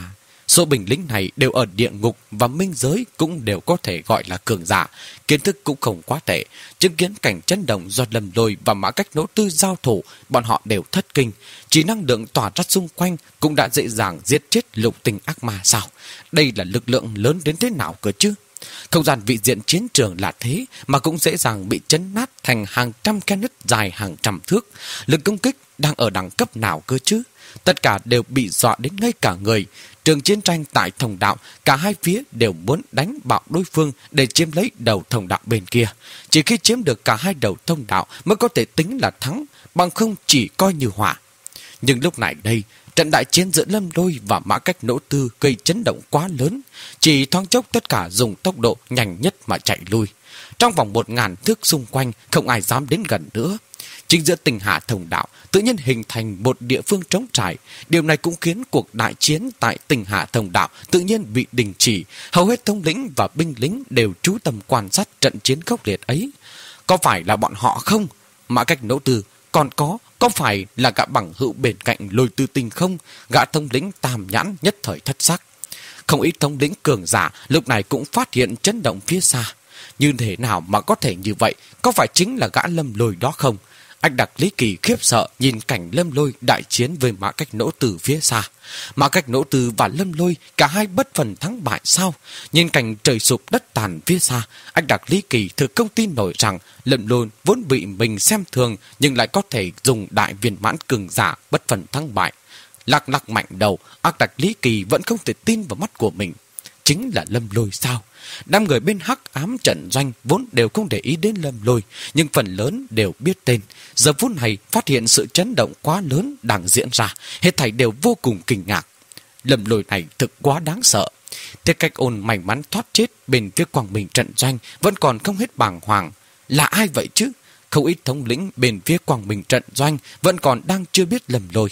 Số binh lính này đều ở địa ngục và minh giới, cũng đều có thể gọi là cường giả, kiến thức cũng không quá tệ. Chứng kiến cảnh chấn động do Lâm Lôi và Mã Cách Nỗ Tư giao thủ, bọn họ đều thất kinh. Chỉ năng lượng tỏa ra xung quanh cũng đã dễ dàng giết chết lục tình ác ma sao? Đây là lực lượng lớn đến thế nào cơ chứ? Không gian vị diện chiến trường là thế mà cũng dễ dàng bị chấn nát thành hàng trăm khe nứt dài hàng trăm thước. Lực công kích đang ở đẳng cấp nào cơ chứ? Tất cả đều bị dọa đến ngay cả người. Trường chiến tranh tại thông đạo, cả hai phía đều muốn đánh bạo đối phương để chiếm lấy đầu thông đạo bên kia. Chỉ khi chiếm được cả hai đầu thông đạo mới có thể tính là thắng, bằng không chỉ coi như họa. Nhưng lúc này đây, trận đại chiến giữa Lâm Lôi và Mã Cách Nỗ Tư gây chấn động quá lớn. Chỉ thoáng chốc tất cả dùng tốc độ nhanh nhất mà chạy lui. Trong vòng một ngàn thước xung quanh, không ai dám đến gần nữa. Chính giữa Tinh Hà thông đạo tự nhiên hình thành một địa phương trống trải. Điều này cũng khiến cuộc đại chiến tại Tinh Hà thông đạo tự nhiên bị đình chỉ. Hầu hết thống lĩnh và binh lính đều chú tâm quan sát trận chiến khốc liệt ấy. Có phải là bọn họ không? Mã Cách Nỗ Tư còn có, có phải là gã bằng hữu bên cạnh Lôi Tư Tinh không? Gã thống lĩnh Tam Nhãn nhất thời thất sắc. Không ít thống lĩnh cường giả lúc này cũng phát hiện chấn động phía xa. Như thế nào mà có thể như vậy? Có phải chính là gã Lâm Lôi đó không? Anh Đặc Lý Kỳ khiếp sợ nhìn cảnh Lâm Lôi đại chiến với Mã Cách Nỗ Tư phía xa. Mã Cách Nỗ Tư và Lâm Lôi cả hai bất phần thắng bại sao? Nhìn cảnh trời sụp đất tàn phía xa, anh Đặc Lý Kỳ thực không tin nổi rằng Lâm Lôi vốn bị mình xem thường nhưng lại có thể dùng đại viên mãn cường giả bất phần thắng bại. Lắc lắc mạnh đầu, anh Đặc Lý Kỳ vẫn không thể tin vào mắt của mình. Chính là Lâm Lôi sao? Đám người bên hắc ám trận doanh vốn đều không để ý đến Lâm Lôi, nhưng phần lớn đều biết tên. Giờ phút này phát hiện sự chấn động quá lớn đang diễn ra, hết thảy đều vô cùng kinh ngạc. Lâm Lôi này thực quá đáng sợ. Tiết Cách Ôn may mắn thoát chết bên phía Quang Minh trận doanh vẫn còn không hết bàng hoàng. Là ai vậy chứ? Không ít thống lĩnh bên phía Quang Minh trận doanh vẫn còn đang chưa biết Lâm Lôi.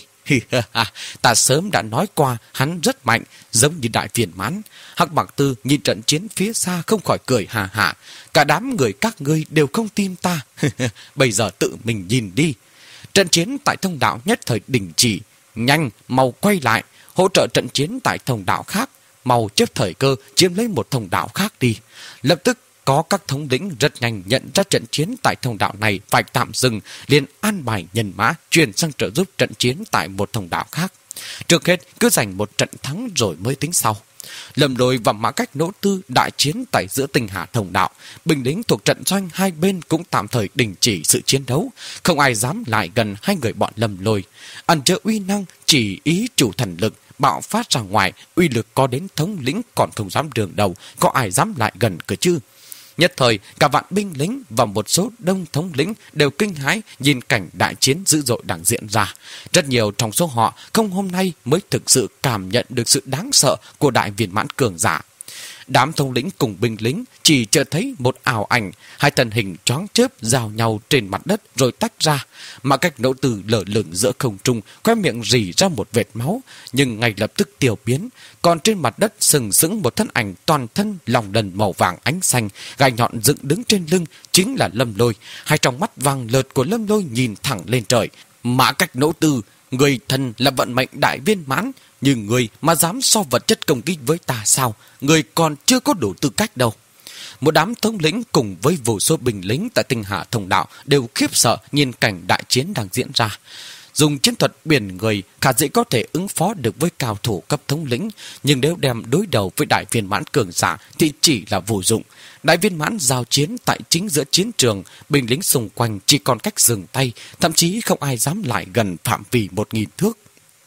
Ta sớm đã nói qua hắn rất mạnh, giống như đại viên mãn. Hắc Bạc Tư nhìn trận chiến phía xa không khỏi cười hà hà. Cả đám người các ngươi đều không tin ta. Bây giờ tự mình nhìn đi. Trận chiến tại thông đạo nhất thời đình chỉ. Nhanh, mau quay lại, hỗ trợ trận chiến tại thông đạo khác. Mau chấp thời cơ chiếm lấy một thông đạo khác đi. Lập tức có các thống lĩnh rất nhanh nhận ra trận chiến tại thông đạo này phải tạm dừng, liền an bài nhân mã chuyển sang trợ giúp trận chiến tại một thông đạo khác. Trước hết cứ giành một trận thắng rồi mới tính sau. Lâm Lôi và Mã Cách Nỗ Tư đại chiến tại giữa Tinh Hà thông đạo, binh lính thuộc trận doanh hai bên cũng tạm thời đình chỉ sự chiến đấu, không ai dám lại gần hai người bọn Lâm Lôi. Ẩn chứa uy năng chỉ ý chủ thần lực bạo phát ra ngoài, uy lực có đến thống lĩnh còn không dám đường đầu, có ai dám lại gần cơ chứ? Nhất thời, cả vạn binh lính và một số đông thống lĩnh đều kinh hãi nhìn cảnh đại chiến dữ dội đang diễn ra. Rất nhiều trong số họ không hôm nay mới thực sự cảm nhận được sự đáng sợ của đại viên mãn cường giả. Đám thống lĩnh cùng binh lính chỉ chợt thấy một ảo ảnh, hai thân hình choáng chớp giao nhau trên mặt đất rồi tách ra. Mã Cách Nỗ Tư lở lửng giữa không trung, khóe miệng rỉ ra một vệt máu, nhưng ngay lập tức tiêu biến. Còn trên mặt đất sừng sững một thân ảnh toàn thân lòng đần màu vàng ánh xanh, gai nhọn dựng đứng trên lưng, chính là Lâm Lôi. Hai trong mắt vàng lợt của Lâm Lôi nhìn thẳng lên trời. Mã Cách Nỗ Tư, người thân là vận mệnh đại viên mãn, nhưng người mà dám so vật chất công kích với ta sao? Người còn chưa có đủ tư cách đâu. Một đám thống lĩnh cùng với vô số binh lính tại Tinh Hà thông đạo đều khiếp sợ nhìn cảnh đại chiến đang diễn ra. Dùng chiến thuật biển người khả dĩ có thể ứng phó được với cao thủ cấp thống lĩnh, nhưng nếu đem đối đầu với đại viên mãn cường giả thì chỉ là vô dụng. Đại viên mãn giao chiến tại chính giữa chiến trường, binh lính xung quanh chỉ còn cách dừng tay, thậm chí không ai dám lại gần phạm vi một nghìn thước.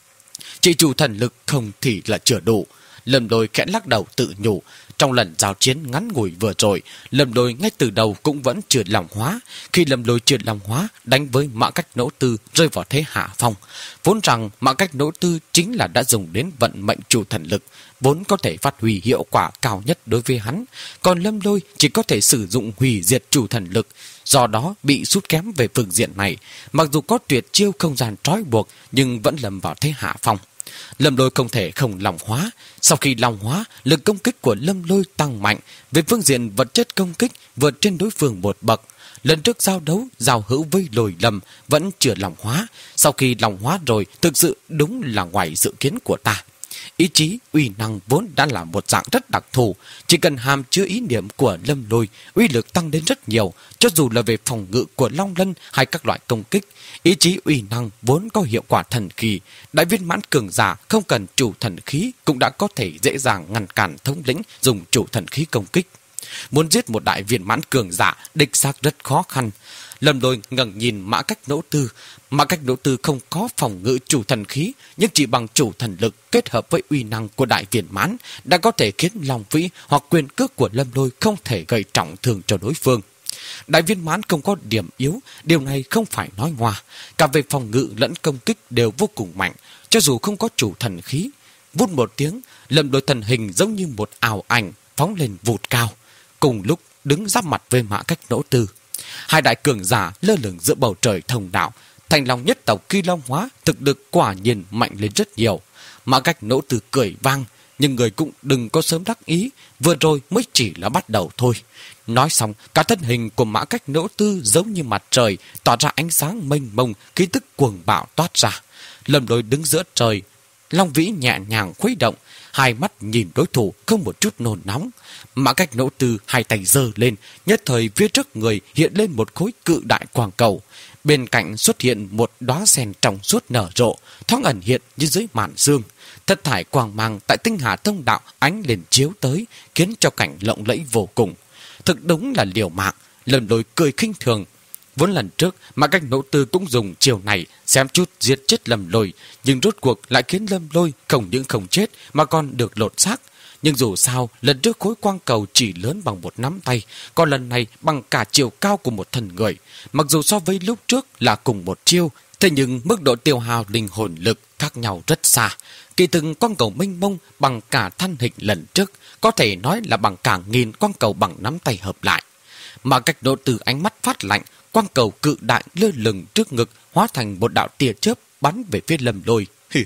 Chỉ chủ thần lực không thì là chưa đủ. Lâm Lôi khẽ lắc đầu tự nhủ. Trong lần giao chiến ngắn ngủi vừa rồi, Lâm Lôi ngay từ đầu cũng vẫn chưa lòng hóa. Khi Lâm Lôi chưa lòng hóa, đánh với Mã Cách Nỗ Tư rơi vào thế hạ phong. Vốn rằng Mã Cách Nỗ Tư chính là đã dùng đến vận mệnh chủ thần lực, vốn có thể phát huy hiệu quả cao nhất đối với hắn. Còn Lâm Lôi chỉ có thể sử dụng hủy diệt chủ thần lực, do đó bị sút kém về phương diện này. Mặc dù có tuyệt chiêu không gian trói buộc, nhưng vẫn lầm vào thế hạ phong. Lâm Lôi không thể không lòng hóa. Sau khi lòng hóa, lực công kích của Lâm Lôi tăng mạnh. Về phương diện vật chất công kích vượt trên đối phương một bậc. Lần trước giao đấu, giao hữu với Lôi Lâm vẫn chưa lòng hóa. Sau khi lòng hóa rồi, thực sự đúng là ngoài dự kiến của ta. Ý chí, uy năng vốn đã là một dạng rất đặc thù, chỉ cần hàm chứa ý niệm của Lâm Lôi, uy lực tăng đến rất nhiều, cho dù là về phòng ngự của Long Lân hay các loại công kích. Ý chí uy năng vốn có hiệu quả thần kỳ, đại viên mãn cường giả không cần chủ thần khí cũng đã có thể dễ dàng ngăn cản thống lĩnh dùng chủ thần khí công kích. Muốn giết một đại viên mãn cường giả đích xác rất khó khăn. Lâm Lôi ngẩng nhìn Mã Cách Nỗ Tư. Mã Cách Nỗ Tư không có phòng ngự chủ thần khí, nhưng chỉ bằng chủ thần lực kết hợp với uy năng của đại viên mãn đã có thể khiến Long Vĩ hoặc quyền cước của Lâm Lôi không thể gây trọng thương cho đối phương. Đại viên mãn không có điểm yếu, điều này không phải nói ngoa. Cả về phòng ngự lẫn công kích đều vô cùng mạnh, cho dù không có chủ thần khí. Vút một tiếng, Lâm Lôi thần hình giống như một ảo ảnh phóng lên vụt cao, cùng lúc đứng giáp mặt với Mã Cách Nỗ Tư. Hai đại cường giả lơ lửng giữa bầu trời thông đạo. Thành Long nhất tộc Kỳ Long Hóa thực lực quả nhiên mạnh lên rất nhiều. Mã Cách Nỗ Tư cười vang, nhưng người cũng đừng có sớm đắc ý, vừa rồi mới chỉ là bắt đầu thôi. Nói xong, cả thân hình của Mã Cách Nỗ Tư giống như mặt trời, tỏa ra ánh sáng mênh mông, khí tức cuồng bạo toát ra. Lâm Lôi đứng giữa trời, Long Vĩ nhẹ nhàng khuấy động, hai mắt nhìn đối thủ không một chút nôn nóng. Mã Cách Nỗ Tư hai tay giơ lên, nhất thời phía trước người hiện lên một khối cự đại quang cầu. Bên cạnh xuất hiện một đóa sen trong suốt nở rộ, thoáng ẩn hiện như dưới màn sương. Thất thải quang mang tại tinh hà thông đạo ánh lên chiếu tới, khiến cho cảnh lộng lẫy vô cùng. Thực đúng là liều mạng. Lâm Lôi cười khinh thường. Vốn lần trước Mã Cách Nỗ Tư cũng dùng chiều này xem chút giết chết Lâm Lôi, nhưng rốt cuộc lại khiến Lâm Lôi không những không chết mà còn được lột xác. Nhưng dù sao, lần trước khối quang cầu chỉ lớn bằng một nắm tay, còn lần này bằng cả chiều cao của một thân người. Mặc dù so với lúc trước là cùng một chiêu, thế nhưng mức độ tiêu hao linh hồn lực khác nhau rất xa. Kỳ từng quang cầu mênh mông bằng cả thân hình lần trước, có thể nói là bằng cả nghìn quang cầu bằng nắm tay hợp lại. Mà Cách Nỗ Tư ánh mắt phát lạnh, quang cầu cự đại lơ lửng trước ngực hóa thành một đạo tia chớp bắn về phía Lâm Lôi.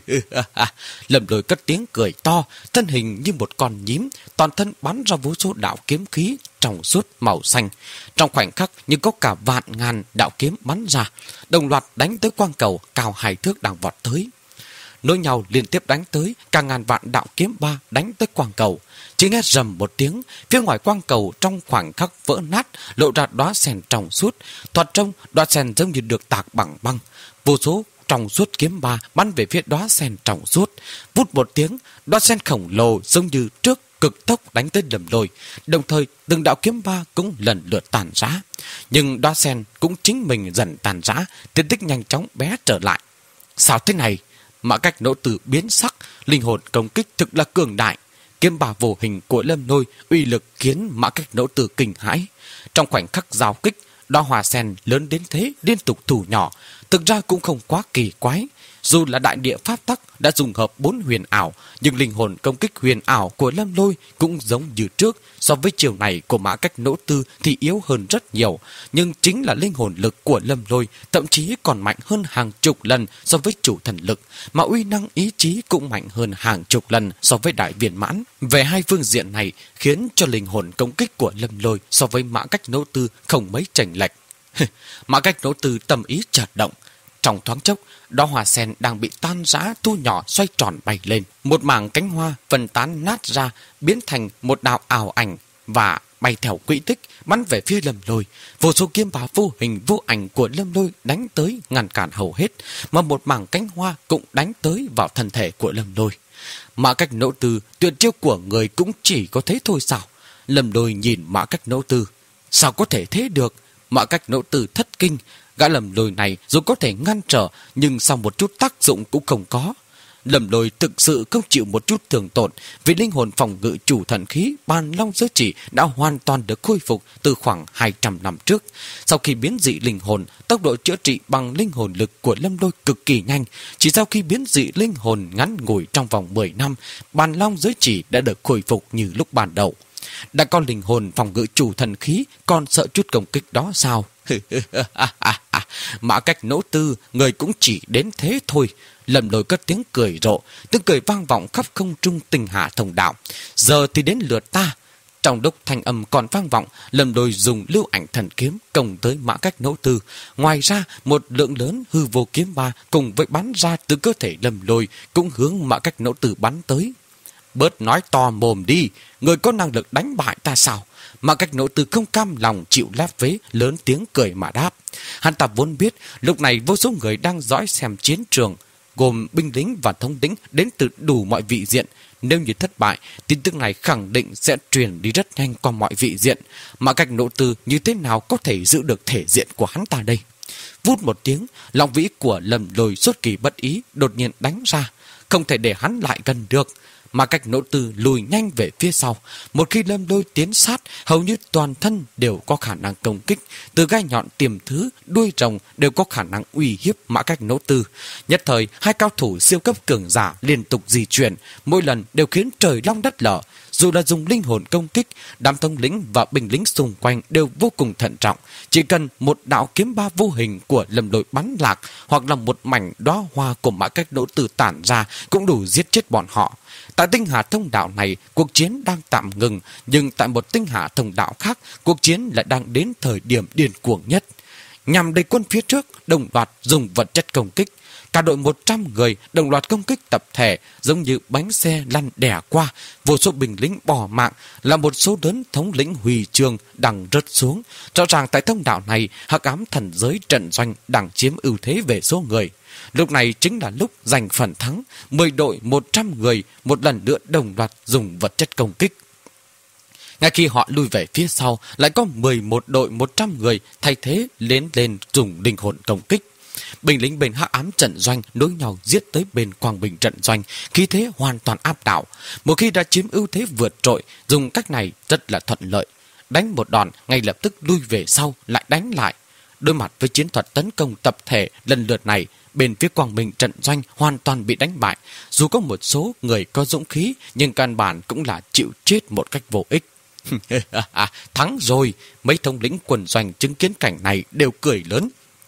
Lâm Lôi cất tiếng cười to, thân hình như một con nhím, toàn thân bắn ra vô số đạo kiếm khí trong suốt màu xanh. Trong khoảnh khắc như có cả vạn ngàn đạo kiếm bắn ra, đồng loạt đánh tới quang cầu cao hai thước đang vọt tới. Nối nhau liên tiếp đánh tới, cả ngàn vạn đạo kiếm ba đánh tới quang cầu. Chỉ nghe rầm một tiếng, phía ngoài quang cầu trong khoảnh khắc vỡ nát, lộ ra đóa sen trong suốt. Thoạt trông, đóa sen giống như được tạc bằng băng. Vô số trong suốt kiếm ba bắn về phía đóa sen trong suốt. Vút một tiếng, đóa sen khổng lồ giống như trước cực tốc đánh tới Lâm Lôi. Đồng thời, từng đạo kiếm ba cũng lần lượt tàn rã. Nhưng đóa sen cũng chính mình dần tàn rã, tiến tích nhanh chóng bé trở lại. Sao thế này? Mã Cách Nỗ Tư biến sắc, linh hồn công kích thực là cường đại. Kiếm bà vô hình của Lâm Lôi uy lực khiến Mã Cách Nỗ Tư kinh hãi. Trong khoảnh khắc giao kích, đóa hoa sen lớn đến thế liên tục thu nhỏ, thực ra cũng không quá kỳ quái. Dù là đại địa pháp tắc đã dùng hợp bốn huyền ảo, nhưng linh hồn công kích huyền ảo của Lâm Lôi cũng giống như trước. So với chiều này của Mã Cách Nỗ Tư thì yếu hơn rất nhiều, nhưng chính là linh hồn lực của Lâm Lôi thậm chí còn mạnh hơn hàng chục lần so với chủ thần lực, mà uy năng ý chí cũng mạnh hơn hàng chục lần so với đại viên mãn. Về hai phương diện này khiến cho linh hồn công kích của Lâm Lôi so với Mã Cách Nỗ Tư không mấy chênh lệch. Mã Cách Nỗ Tư tâm ý chợt động. Trong thoáng chốc, đóa hoa sen đang bị tan rã thu nhỏ xoay tròn bay lên. Một mảng cánh hoa phân tán nát ra, biến thành một đạo ảo ảnh và bay theo quỹ tích bắn về phía Lâm Lôi. Vô số kiếm bá vô hình vô ảnh của Lâm Lôi đánh tới ngăn cản hầu hết, mà một mảng cánh hoa cũng đánh tới vào thân thể của Lâm Lôi. Mã Cách Nỗ Tư tuyệt chiêu của người cũng chỉ có thế thôi sao? Lâm Lôi nhìn Mã Cách Nỗ Tư. Sao có thể thế được? Mã Cách Nỗ Tư thất kinh. Gã Lâm Lôi này dù có thể ngăn trở, nhưng sau một chút tác dụng cũng không có. Lâm Lôi thực sự không chịu một chút thương tổn, vì linh hồn phòng ngự chủ thần khí Bàn Long Giới Chỉ đã hoàn toàn được khôi phục từ khoảng hai trăm năm trước. Sau khi biến dị linh hồn, tốc độ chữa trị bằng linh hồn lực của Lâm Lôi cực kỳ nhanh. Chỉ sau khi biến dị linh hồn ngắn ngủi trong vòng mười năm, Bàn Long Giới Chỉ đã được khôi phục như lúc ban đầu. Đã có linh hồn phòng ngự chủ thần khí, còn sợ chút công kích đó sao? Mã Cách Nỗ Tư, người cũng chỉ đến thế thôi. Lâm Lôi cất tiếng cười rộ, tiếng cười vang vọng khắp không trung tinh hà thông đạo. Giờ thì đến lượt ta. Trong lúc thanh âm còn vang vọng, Lâm Lôi dùng lưu ảnh thần kiếm công tới Mã Cách Nỗ Tư. Ngoài ra, một lượng lớn hư vô kiếm ba cùng với bắn ra từ cơ thể Lâm Lôi cũng hướng Mã Cách Nỗ Tư bắn tới. Bớt nói to mồm đi, người có năng lực đánh bại ta sao? Mã Cách Nỗ Tư không cam lòng chịu lép vế, lớn tiếng cười mà đáp. Hắn ta vốn biết lúc này vô số người đang dõi xem chiến trường, gồm binh lính và thống lĩnh đến từ đủ mọi vị diện. Nếu như thất bại, tin tức này khẳng định sẽ truyền đi rất nhanh qua mọi vị diện. Mã Cách Nỗ Tư như thế nào có thể giữ được thể diện của hắn ta đây? Vút một tiếng, long vĩ của Lâm Lôi xuất kỳ bất ý đột nhiên đánh ra, không thể để hắn lại gần được. Mã Cách Nỗ Tư lùi nhanh về phía sau. Một khi Lâm Lôi tiến sát, hầu như toàn thân đều có khả năng công kích. Từ gai nhọn, tiềm thứ, đuôi rồng đều có khả năng uy hiếp Mã Cách Nỗ Tư. Nhất thời, hai cao thủ siêu cấp cường giả liên tục di chuyển, mỗi lần đều khiến trời long đất lở. Dù là dùng linh hồn công kích, đám thống lĩnh và binh lính xung quanh đều vô cùng thận trọng. Chỉ cần một đạo kiếm ba vô hình của Lâm Lôi bắn lạc, hoặc là một mảnh đóa hoa của Mã Cách Nỗ Tư tản ra, cũng đủ giết chết bọn họ. Tại tinh hà thông đạo này, cuộc chiến đang tạm ngừng, nhưng tại một tinh hà thông đạo khác, cuộc chiến lại đang đến thời điểm điên cuồng nhất. Nhằm đẩy quân phía trước, đồng loạt dùng vật chất công kích. Cả đội một trăm người đồng loạt công kích tập thể, giống như bánh xe lăn đẻ qua. Vô số binh lính bỏ mạng, là một số lớn thống lĩnh huy chương đang rớt xuống. Rõ ràng tại thông đạo này, hắc ám thần giới trận doanh đang chiếm ưu thế về số người. Lúc này chính là lúc giành phần thắng. Mười đội một trăm người một lần nữa đồng loạt dùng vật chất công kích. Ngay khi họ lui về phía sau, lại có mười một đội một trăm người thay thế lên lên dùng linh hồn công kích. Binh lính bên hắc ám trận doanh nối nhau giết tới bên quang bình trận doanh, khí thế hoàn toàn áp đảo. Một khi đã chiếm ưu thế vượt trội, dùng cách này rất là thuận lợi. Đánh một đòn, ngay lập tức lui về sau, lại đánh lại. Đối mặt với chiến thuật tấn công tập thể lần lượt này, bên phía quang bình trận doanh hoàn toàn bị đánh bại. Dù có một số người có dũng khí, nhưng căn bản cũng là chịu chết một cách vô ích. Thắng rồi, mấy thống lĩnh quân doanh chứng kiến cảnh này đều cười lớn.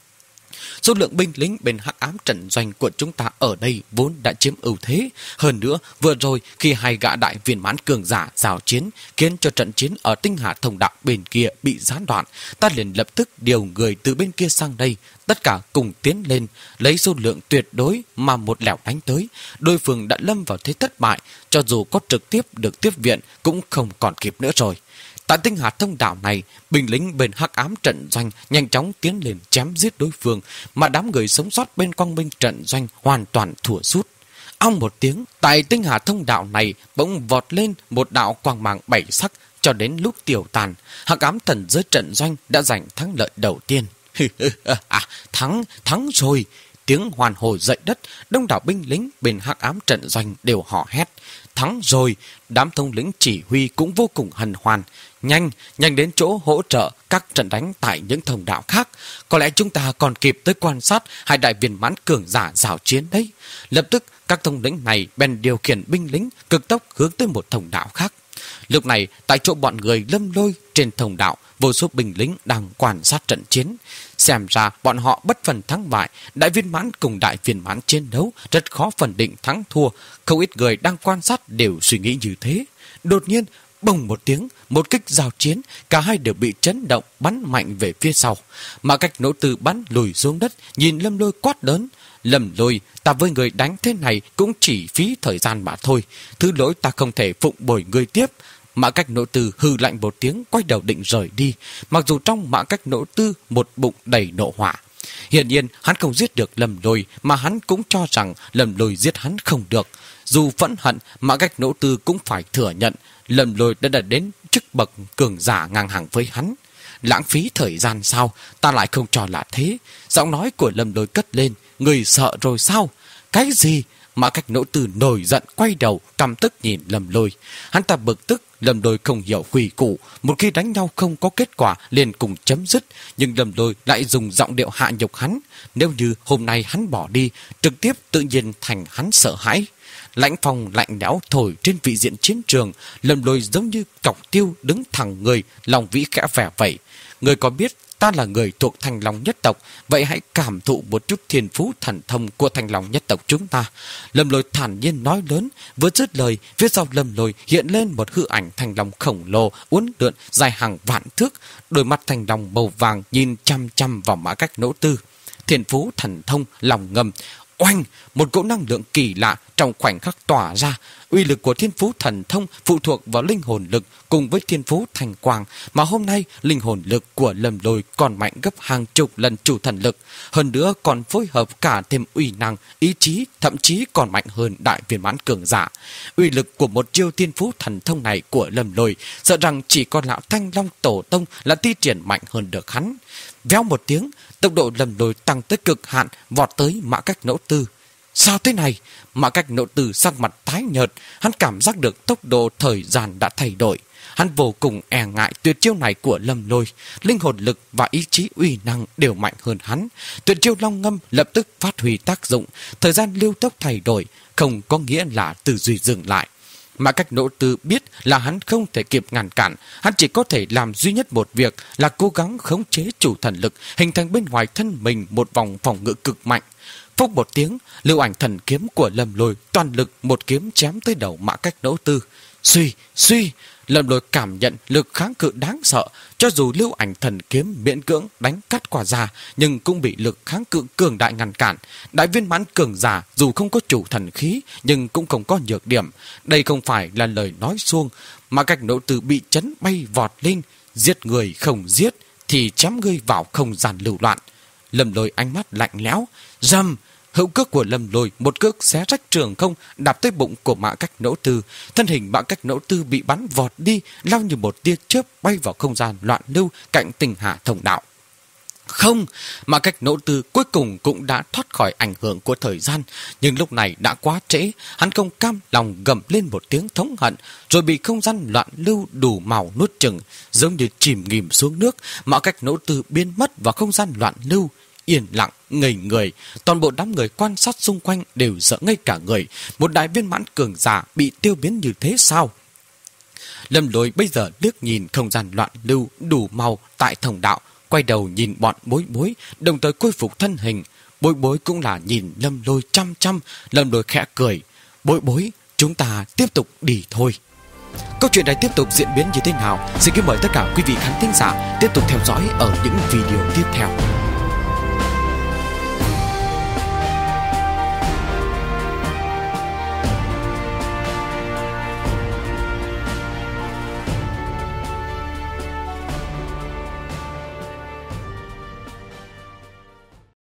Số lượng binh lính bên hắc ám trận doanh của chúng ta ở đây vốn đã chiếm ưu thế. Hơn nữa, vừa rồi khi hai gã đại viên mãn cường giả giao chiến, khiến cho trận chiến ở tinh hà thông đạo bên kia bị gián đoạn, ta liền lập tức điều người từ bên kia sang đây, tất cả cùng tiến lên, lấy số lượng tuyệt đối mà một lẻo đánh tới. Đối phương đã lâm vào thế thất bại, cho dù có trực tiếp được tiếp viện cũng không còn kịp nữa rồi. Tại tinh hà thông đạo này, binh lính bên hắc ám trận doanh nhanh chóng tiến lên chém giết đối phương, mà đám người sống sót bên quang minh trận doanh hoàn toàn thua sút. Ong một tiếng, tại tinh hà thông đạo này bỗng vọt lên một đạo quang mang bảy sắc. Cho đến lúc tiêu tàn, hắc ám thần giới trận doanh đã giành thắng lợi đầu tiên. à, thắng, thắng rồi! Tiếng hoàn hồ dậy đất, đông đảo binh lính bên hắc ám trận doanh đều hò hét. Thắng rồi! Đám thống lĩnh chỉ huy cũng vô cùng hân hoan. Nhanh, nhanh đến chỗ hỗ trợ các trận đánh tại những thông đạo khác. Có lẽ chúng ta còn kịp tới quan sát hai đại viên mãn cường giả giao chiến đấy. Lập tức, các thống lĩnh này bèn điều khiển binh lính cực tốc hướng tới một thông đạo khác. Lúc này, tại chỗ bọn người Lâm Lôi trên thông đạo, vô số binh lính đang quan sát trận chiến. Xem ra bọn họ bất phần thắng bại, đại viên mãn cùng đại viên mãn chiến đấu rất khó phân định thắng thua. Không ít người đang quan sát đều suy nghĩ như thế. Đột nhiên, bùng một tiếng, một kích giao chiến, cả hai đều bị chấn động, bắn mạnh về phía sau. Mà Cách Nỗ Tư bắn lùi xuống đất, nhìn Lâm Lôi quát lớn. Lâm Lôi, ta với người đánh thế này cũng chỉ phí thời gian mà thôi. Thứ lỗi ta không thể phụng bồi người tiếp. Mã Cách Nỗ Tư hư lạnh một tiếng, quay đầu định rời đi, mặc dù trong Mã Cách Nỗ Tư một bụng đầy nộ hỏa. Hiển nhiên hắn không giết được Lâm Lôi, mà hắn cũng cho rằng Lâm Lôi giết hắn không được. Dù phẫn hận, Mã Cách Nỗ Tư cũng phải thừa nhận Lâm Lôi đã đạt đến chức bậc cường giả ngang hàng với hắn. Lãng phí thời gian sao? Ta lại không cho là thế. Giọng nói của Lâm Lôi cất lên. Người sợ rồi sao? Cái gì? Mã Cách Nỗ Tư nổi giận quay đầu, căm tức nhìn Lâm Lôi. Hắn ta bực tức, Lâm Lôi không hiểu quy củ, một khi đánh nhau không có kết quả liền cùng chấm dứt, nhưng Lâm Lôi lại dùng giọng điệu hạ nhục hắn. Nếu như hôm nay hắn bỏ đi, trực tiếp tự nhiên thành hắn sợ hãi. Lãnh phong lạnh lẽo thổi trên vị diện chiến trường, Lâm Lôi giống như cọc tiêu đứng thẳng người, lòng vĩ khẽ vẻ vậy. Người có biết ta là người thuộc Thanh Long nhất tộc, vậy hãy cảm thụ một chút thiên phú thần thông của Thanh Long nhất tộc chúng ta. Lâm Lôi thản nhiên nói lớn, vừa dứt lời, phía sau Lâm Lôi hiện lên một hư ảnh Thanh Long khổng lồ, uốn lượn dài hàng vạn thước, đôi mắt Thanh Long màu vàng nhìn chăm chăm vào Mã Cách Nỗ Tư. Thiên phú thần thông lòng ngầm, Oanh, một cỗ năng lượng kỳ lạ trong khoảnh khắc tỏa ra. Uy lực của thiên phú thần thông phụ thuộc vào linh hồn lực cùng với thiên phú thành quang, mà hôm nay linh hồn lực của Lâm Lôi còn mạnh gấp hàng chục lần chủ thần lực, hơn nữa còn phối hợp cả thêm uy năng, ý chí, thậm chí còn mạnh hơn đại viên mãn cường giả. Uy lực của một chiêu thiên phú thần thông này của Lâm Lôi, sợ rằng chỉ còn lão Thanh Long tổ tông là thi triển mạnh hơn được hắn. Véo một tiếng, tốc độ Lâm Lôi tăng tới cực hạn, vọt tới Mã Cách Nỗ Tư. Sao thế này? Mã Cách Nỗ Tư sắc mặt tái nhợt, hắn cảm giác được tốc độ thời gian đã thay đổi. Hắn vô cùng e ngại tuyệt chiêu này của Lâm Lôi, linh hồn lực và ý chí uy năng đều mạnh hơn hắn. Tuyệt chiêu Long Ngâm lập tức phát huy tác dụng, thời gian lưu tốc thay đổi, không có nghĩa là tư duy dừng lại. Mã Cách Nỗ Tư biết là hắn không thể kịp ngăn cản, hắn chỉ có thể làm duy nhất một việc là cố gắng khống chế chủ thần lực, hình thành bên ngoài thân mình một vòng phòng ngự cực mạnh. Phốc một tiếng, lưu ảnh thần kiếm của Lâm Lôi toàn lực một kiếm chém tới đầu Mã Cách Nỗ Tư. Suy, suy, Lâm Lôi cảm nhận lực kháng cự đáng sợ, cho dù lưu ảnh thần kiếm miễn cưỡng đánh cắt qua ra, nhưng cũng bị lực kháng cự cường đại ngăn cản. Đại viên mãn cường giả dù không có chủ thần khí, nhưng cũng không có nhược điểm. Đây không phải là lời nói suông. Mã Cách Nỗ Tư bị chấn bay vọt lên, giết người không giết thì chém ngươi vào không gian lưu loạn. Lâm Lôi ánh mắt lạnh lẽo, rầm. Hữu cước của Lâm Lôi một cước xé rách trường không, đạp tới bụng của Mã Cách Nỗ Tư. Thân hình Mã Cách Nỗ Tư bị bắn vọt đi, lao như một tia chớp bay vào không gian loạn lưu cạnh Tinh Hà Thông Đạo. Không, Mã Cách Nỗ Tư cuối cùng cũng đã thoát khỏi ảnh hưởng của thời gian, nhưng lúc này đã quá trễ. Hắn không cam lòng gầm lên một tiếng thống hận, rồi bị không gian loạn lưu đủ màu nuốt chửng, giống như chìm nghỉm xuống nước. Mã Cách Nỗ Tư biến mất vào không gian loạn lưu. Yên lặng, ngây người, toàn bộ đám người quan sát xung quanh đều sợ ngây cả người. Một đại viên mãn cường giả bị tiêu biến như thế sao? Lâm Lôi bây giờ liếc nhìn không gian loạn lưu đủ màu tại thông đạo, quay đầu nhìn bọn Bối Bối, đồng thời khôi phục thân hình. Bối Bối cũng là nhìn Lâm Lôi chăm chăm. Lâm Lôi khẽ cười. Bối Bối, chúng ta tiếp tục đi thôi. Câu chuyện này tiếp tục diễn biến như thế nào? Xin kính mời tất cả quý vị khán thính giả tiếp tục theo dõi ở những video tiếp theo.